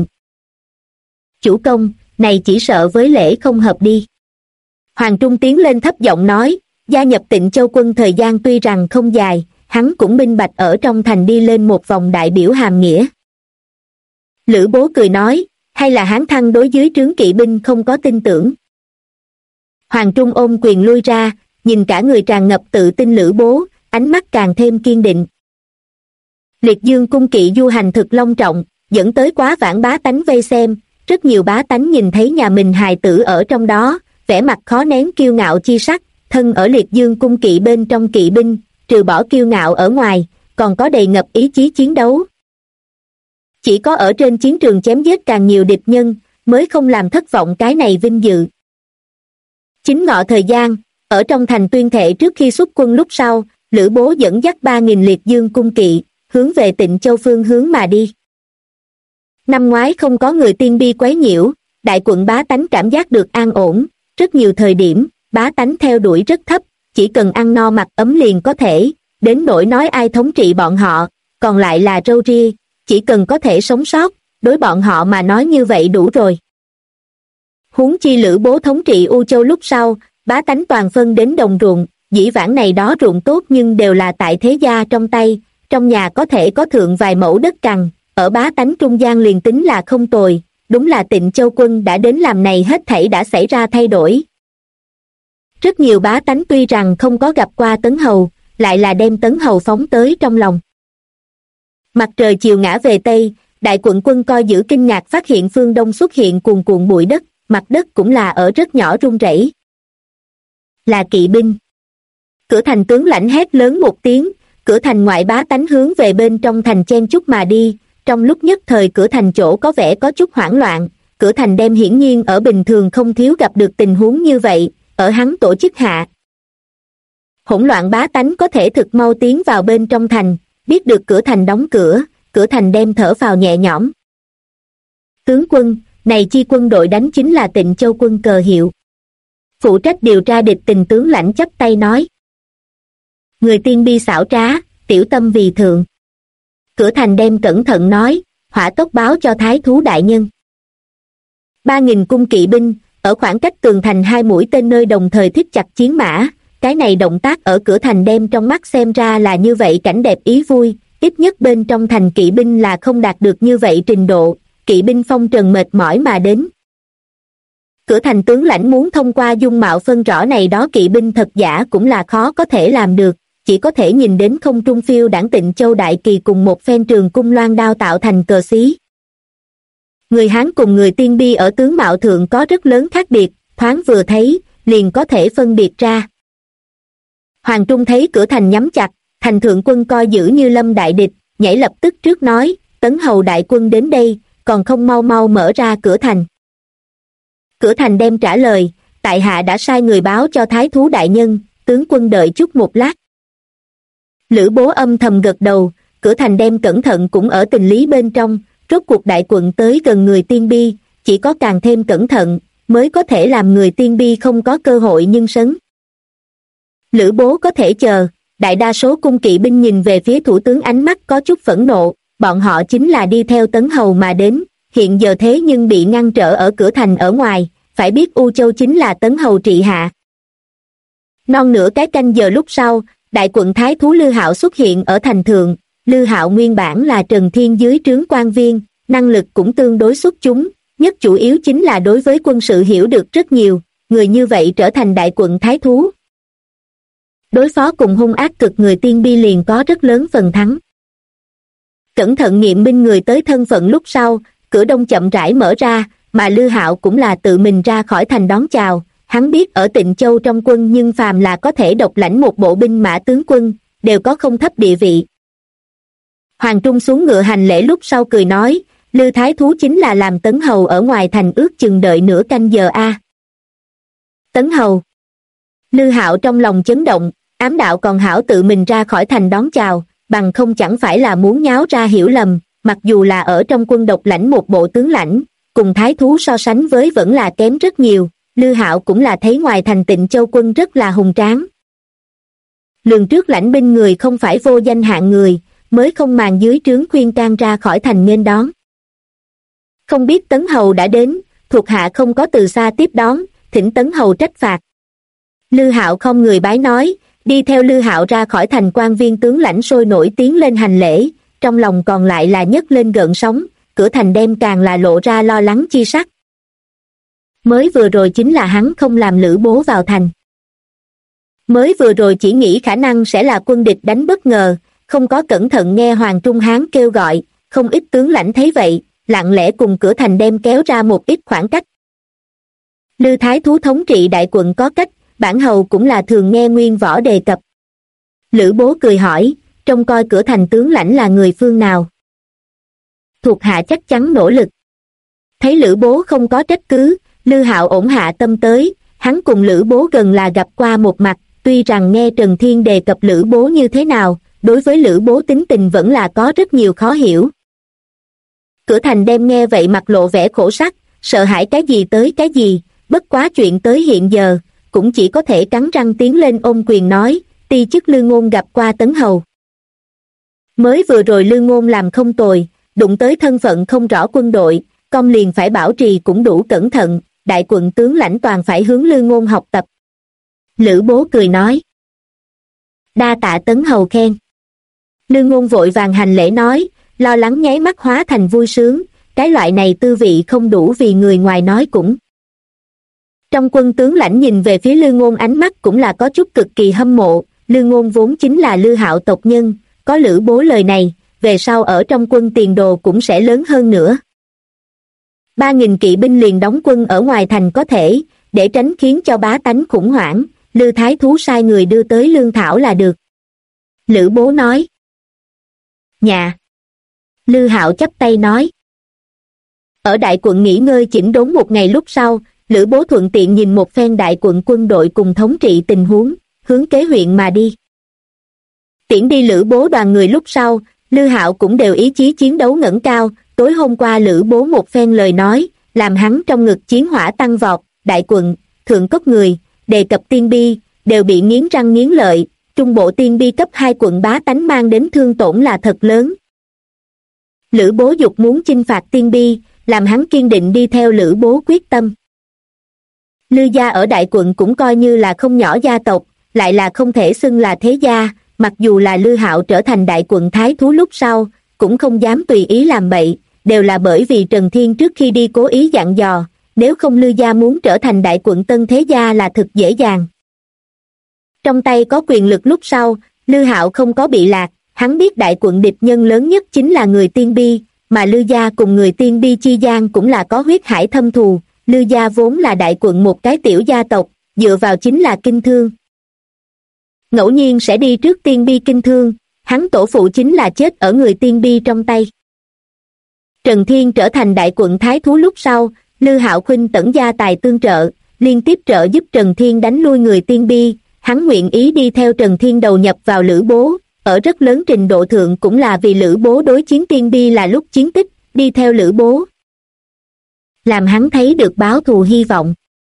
Chủ công, này chỉ sợ với lễ không hợp đi. Hoàng Trung tiến lên thấp giọng nói, gia nhập Tịnh Châu quân thời gian tuy rằng không dài, hắn cũng minh bạch ở trong thành đi lên một vòng đại biểu hàm nghĩa. Lữ Bố cười nói, hay là Hán Thăng đối dưới trướng kỵ binh không có tin tưởng. Hoàng Trung ôm quyền lui ra, nhìn cả người tràn ngập tự tin Lữ Bố, ánh mắt càng thêm kiên định. Liệt dương cung kỵ du hành thực long trọng, dẫn tới quá vãng bá tánh vây xem, rất nhiều bá tánh nhìn thấy nhà mình hài tử ở trong đó, vẻ mặt khó nén kiêu ngạo chi sắc, thân ở liệt dương cung kỵ bên trong kỵ binh, trừ bỏ kiêu ngạo ở ngoài, còn có đầy ngập ý chí chiến đấu. Chỉ có ở trên chiến trường chém giết càng nhiều địch nhân, mới không làm thất vọng cái này vinh dự. Chính ngọ thời gian, ở trong thành tuyên thệ trước khi xuất quân lúc sau, Lữ Bố dẫn dắt 3.000 liệt dương cung kỵ, hướng về Tịnh Châu phương hướng mà đi. Năm ngoái không có người tiên bi quấy nhiễu, đại quận bá tánh cảm giác được an ổn, rất nhiều thời điểm, bá tánh theo đuổi rất thấp, chỉ cần ăn no mặc ấm liền có thể, đến nỗi nói ai thống trị bọn họ, còn lại là râu ria, chỉ cần có thể sống sót, đối bọn họ mà nói như vậy đủ rồi. Huống chi Lữ Bố thống trị U Châu lúc sau, bá tánh toàn phân đến đồng ruộng, dĩ vãng này đó ruộng tốt nhưng đều là tại thế gia trong tay, trong nhà có thể có thượng vài mẫu đất cằn, ở bá tánh trung gian liền tính là không tồi, đúng là Tịnh Châu quân đã đến làm này hết thảy đã xảy ra thay đổi. Rất nhiều bá tánh tuy rằng không có gặp qua Tấn Hầu, lại là đem Tấn Hầu phóng tới trong lòng. Mặt trời chiều ngã về Tây, đại quận quân coi giữ kinh ngạc phát hiện phương Đông xuất hiện cuồn cuộn bụi đất, mặt đất cũng là ở rất nhỏ rung rẩy. Là kỵ binh. Cửa thành tướng lãnh hét lớn một tiếng, cửa thành ngoại bá tánh hướng về bên trong thành chen chúc mà đi, trong lúc nhất thời cửa thành chỗ có vẻ có chút hoảng loạn, cửa thành đem hiển nhiên ở bình thường không thiếu gặp được tình huống như vậy, ở hắn tổ chức hạ. Hỗn loạn bá tánh có thể thực mau tiến vào bên trong thành, biết được cửa thành đóng cửa, cửa thành đem thở phào nhẹ nhõm. Tướng quân, này chi quân đội đánh chính là Tịnh Châu quân cờ hiệu. Phụ trách điều tra địch tình tướng lãnh chắp tay nói. Người tiên bi xảo trá, tiểu tâm vì thượng. Cửa thành đem cẩn thận nói, hỏa tốc báo cho thái thú đại nhân. 3.000 cung kỵ binh, ở khoảng cách tường thành 2 mũi tên nơi đồng thời thít chặt chiến mã, cái này động tác ở cửa thành đem trong mắt xem ra là như vậy cảnh đẹp ý vui, ít nhất bên trong thành kỵ binh là không đạt được như vậy trình độ, kỵ binh phong trần mệt mỏi mà đến. Cửa thành tướng lãnh muốn thông qua dung mạo phân rõ này đó kỵ binh thật giả cũng là khó có thể làm được, chỉ có thể nhìn đến không trung phiêu đảng Tịnh Châu đại kỳ cùng một phen trường cung loan đao tạo thành cờ xí. Người Hán cùng người tiên bi ở tướng mạo thượng có rất lớn khác biệt, thoáng vừa thấy, liền có thể phân biệt ra. Hoàng Trung thấy cửa thành nhắm chặt, thành thượng quân coi giữ như lâm đại địch, nhảy lập tức trước nói, Tấn Hầu đại quân đến đây, còn không mau mau mở ra cửa thành. Cửa thành đem trả lời, tại hạ đã sai người báo cho thái thú đại nhân, tướng quân đợi chút một lát. Lữ Bố âm thầm gật đầu, cửa thành đem cẩn thận cũng ở tình lý bên trong, rốt cuộc đại quận tới gần người tiên bi, chỉ có càng thêm cẩn thận, mới có thể làm người tiên bi không có cơ hội nhưng sấn. Lữ Bố có thể chờ, đại đa số cung kỵ binh nhìn về phía thủ tướng ánh mắt có chút phẫn nộ, bọn họ chính là đi theo Tấn Hầu mà đến, hiện giờ thế nhưng bị ngăn trở ở cửa thành ở ngoài, phải biết U Châu chính là Tấn Hầu trị hạ. Non nửa cái canh giờ lúc sau, đại quận thái thú Lư Hạo xuất hiện ở thành thượng. Lư Hạo nguyên bản là Trần Thiên dưới trướng quan viên, năng lực cũng tương đối xuất chúng, nhất chủ yếu chính là đối với quân sự hiểu được rất nhiều, người như vậy trở thành đại quận thái thú. Đối phó cùng hung ác cực người Tiên Bi liền có rất lớn phần thắng. Cẩn thận nghiệm minh người tới thân phận lúc sau, cửa đông chậm rãi mở ra, mà Lư Hạo cũng là tự mình ra khỏi thành đón chào. Hắn biết ở Tịnh Châu trong quân nhưng phàm là có thể độc lãnh một bộ binh mã tướng quân, đều có không thấp địa vị. Hoàng Trung xuống ngựa hành lễ lúc sau cười nói, Lư Thái Thú chính là làm Tấn Hầu ở ngoài thành ước chừng đợi nửa canh giờ a. Tấn Hầu. Lư Hạo trong lòng chấn động, ám đạo còn hảo tự mình ra khỏi thành đón chào, bằng không chẳng phải là muốn nháo ra hiểu lầm, mặc dù là ở trong quân độc lãnh một bộ tướng lãnh, cùng Thái Thú so sánh với vẫn là kém rất nhiều. Lư Hạo cũng là thấy ngoài thành Tịnh Châu quân rất là hùng tráng. Lường trước lãnh binh người không phải vô danh hạng người, mới không màng dưới trướng khuyên can ra khỏi thành nghênh đón. Không biết Tấn Hầu đã đến, thuộc hạ không có từ xa tiếp đón, thỉnh Tấn Hầu trách phạt. Lư Hạo không người bái nói, đi theo Lư Hạo ra khỏi thành quan viên tướng lãnh sôi nổi tiến lên hành lễ, trong lòng còn lại là nhấc lên gợn sóng, cửa thành đêm càng là lộ ra lo lắng chi sắc. Mới vừa rồi chính là hắn không làm Lữ Bố vào thành. Mới vừa rồi chỉ nghĩ khả năng sẽ là quân địch đánh bất ngờ, không có cẩn thận nghe Hoàng Trung Hán kêu gọi, không ít tướng lãnh thấy vậy, lặng lẽ cùng cửa thành đem kéo ra một ít khoảng cách. Lư Thái Thú thống trị đại quận có cách, bản hầu cũng là thường nghe Nguyên Võ đề cập. Lữ Bố cười hỏi, trông coi cửa thành tướng lãnh là người phương nào? Thuộc hạ chắc chắn nỗ lực. Thấy Lữ Bố không có trách cứ, Lư Hạo ổn hạ tâm tới, hắn cùng Lữ Bố gần là gặp qua một mặt, tuy rằng nghe Trần Thiên đề cập Lữ Bố như thế nào, đối với Lữ Bố tính tình vẫn là có rất nhiều khó hiểu. Cửa thành đem nghe vậy mặt lộ vẻ khổ sắc, sợ hãi cái gì tới cái gì, bất quá chuyện tới hiện giờ, cũng chỉ có thể cắn răng tiến lên ôm quyền nói, ti chức Lư Ngôn gặp qua Tấn Hầu. Mới vừa rồi Lư Ngôn làm không tồi, đụng tới thân phận không rõ quân đội, công liền phải bảo trì cũng đủ cẩn thận, đại quận tướng lãnh toàn phải hướng Lư Ngôn học tập. Lữ Bố cười nói, đa tạ Tấn Hầu khen. Lư Ngôn vội vàng hành lễ nói, lo lắng nháy mắt hóa thành vui sướng, cái loại này tư vị không đủ vì người ngoài nói cũng. Trong quân tướng lãnh nhìn về phía Lư Ngôn ánh mắt cũng là có chút cực kỳ hâm mộ, Lư Ngôn vốn chính là Lư Hạo tộc nhân, có Lữ Bố lời này, về sau ở trong quân tiền đồ cũng sẽ lớn hơn nữa. 3.000 kỵ binh liền đóng quân ở ngoài thành có thể, để tránh khiến cho bá tánh khủng hoảng, Lư Thái Thú sai người đưa tới lương thảo là được. Lữ Bố nói. Nhà. Lư Hạo chắp tay nói. Ở đại quận nghỉ ngơi chỉnh đốn một ngày lúc sau, Lữ Bố thuận tiện nhìn một phen đại quận quân đội cùng thống trị tình huống, hướng kế huyện mà đi. Tiễn đi Lữ Bố đoàn người lúc sau, Lư Hạo cũng đều ý chí chiến đấu ngẩng cao, tối hôm qua Lữ Bố một phen lời nói, làm hắn trong ngực chiến hỏa tăng vọt, đại quận, thượng cốc người, đề cập tiên bi, đều bị nghiến răng nghiến lợi, trung bộ tiên bi cấp 2 quận bá tánh mang đến thương tổn là thật lớn. Lữ Bố dục muốn chinh phạt tiên bi, làm hắn kiên định đi theo Lữ Bố quyết tâm. Lư gia ở đại quận cũng coi như là không nhỏ gia tộc, lại là không thể xưng là thế gia, mặc dù là Lư Hạo trở thành đại quận thái thú lúc sau, cũng không dám tùy ý làm bậy, đều là bởi vì Trần Thiên trước khi đi cố ý dặn dò, nếu không Lư gia muốn trở thành đại quận tân thế gia là thực dễ dàng. Trong tay có quyền lực lúc sau, Lư Hạo không có bị lạc, hắn biết đại quận địch nhân lớn nhất chính là người Tiên Bi, mà Lư gia cùng người Tiên Bi chi gian cũng là có huyết hải thâm thù, Lư gia vốn là đại quận một cái tiểu gia tộc, dựa vào chính là kinh thương. Ngẫu nhiên sẽ đi trước Tiên Bi kinh thương, hắn tổ phụ chính là chết ở người Tiên Bi trong tay. Trần Thiên trở thành đại quận thái thú lúc sau, Lư Hạo khuynh tẩn gia tài tương trợ, liên tiếp trợ giúp Trần Thiên đánh lui người Tiên Bi, hắn nguyện ý đi theo Trần Thiên đầu nhập vào Lữ Bố, ở rất lớn trình độ thượng cũng là vì Lữ Bố đối chiến Tiên Bi là lúc chiến tích, đi theo Lữ Bố. Làm hắn thấy được báo thù hy vọng.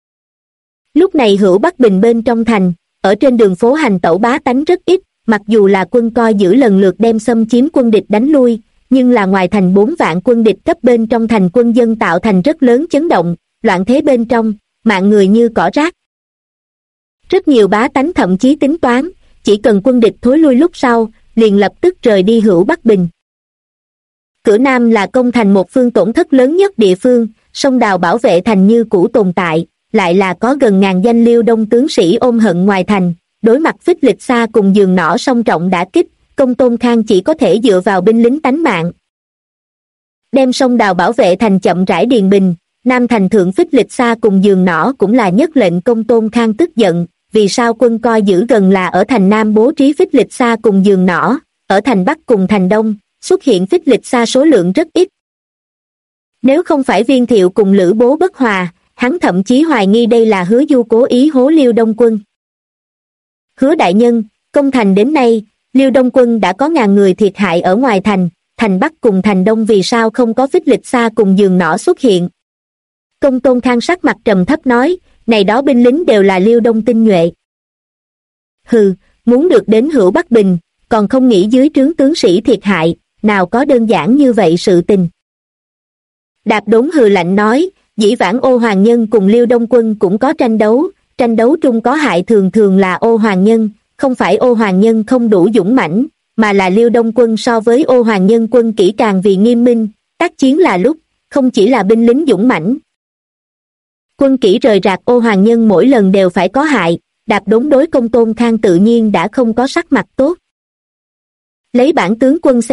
Lúc này Hữu Bắc Bình bên trong thành, ở trên đường phố hành tẩu bá tánh rất ít, mặc dù là quân coi giữ lần lượt đem xâm chiếm quân địch đánh lui, nhưng là ngoài thành 4 vạn quân địch cấp bên trong thành quân dân tạo thành rất lớn chấn động, loạn thế bên trong, mạng người như cỏ rác. Rất nhiều bá tánh thậm chí tính toán, chỉ cần quân địch thối lui lúc sau, liền lập tức rời đi Hữu Bắc Bình. Cửa Nam là công thành một phương tổn thất lớn nhất địa phương, sông Đào bảo vệ thành như cũ tồn tại, lại là có gần ngàn danh Liêu Đông tướng sĩ ôm hận ngoài thành, đối mặt Phích Lịch Sa cùng Giường Nỏ song trọng đả kích, Công Tôn Khang chỉ có thể dựa vào binh lính tánh mạng. Đem sông Đào bảo vệ thành chậm rãi điền bình, Nam thành thượng Phích Lịch Sa cùng Giường Nỏ cũng là nhất lệnh Công Tôn Khang tức giận, vì sao quân coi giữ gần là ở thành Nam bố trí Phích Lịch Sa cùng Giường Nỏ, ở thành Bắc cùng thành Đông, xuất hiện Phích Lịch Sa số lượng rất ít. Nếu không phải Viên Thiệu cùng Lữ Bố bất hòa, hắn thậm chí hoài nghi đây là Hứa Du cố ý hố Liêu Đông quân. Hứa đại nhân, công thành đến nay, Liêu Đông quân đã có ngàn người thiệt hại ở ngoài thành, thành Bắc cùng thành Đông vì sao không có Phích Lịch Sa cùng Giường Nỏ xuất hiện. Công Tôn Khang sắc mặt trầm thấp nói, này đó binh lính đều là Liêu Đông tinh nhuệ. Hừ, muốn được đến Hữu Bắc Bình, còn không nghĩ dưới trướng tướng sĩ thiệt hại, nào có đơn giản như vậy sự tình. Đạp Đốn hừ lạnh nói, dĩ vãng Ô Hoàng Nhân cùng Liêu Đông quân cũng có tranh đấu trung có hại thường thường là Ô Hoàng Nhân, không phải Ô Hoàng Nhân không đủ dũng mãnh, mà là Liêu Đông quân so với Ô Hoàng Nhân quân kỹ càng vì nghiêm minh, tác chiến là lúc, không chỉ là binh lính dũng mãnh. Quân kỹ rời rạc Ô Hoàng Nhân mỗi lần đều phải có hại, Đạp Đốn đối Công Tôn Khang tự nhiên đã không có sắc mặt tốt. Lấy bản tướng quân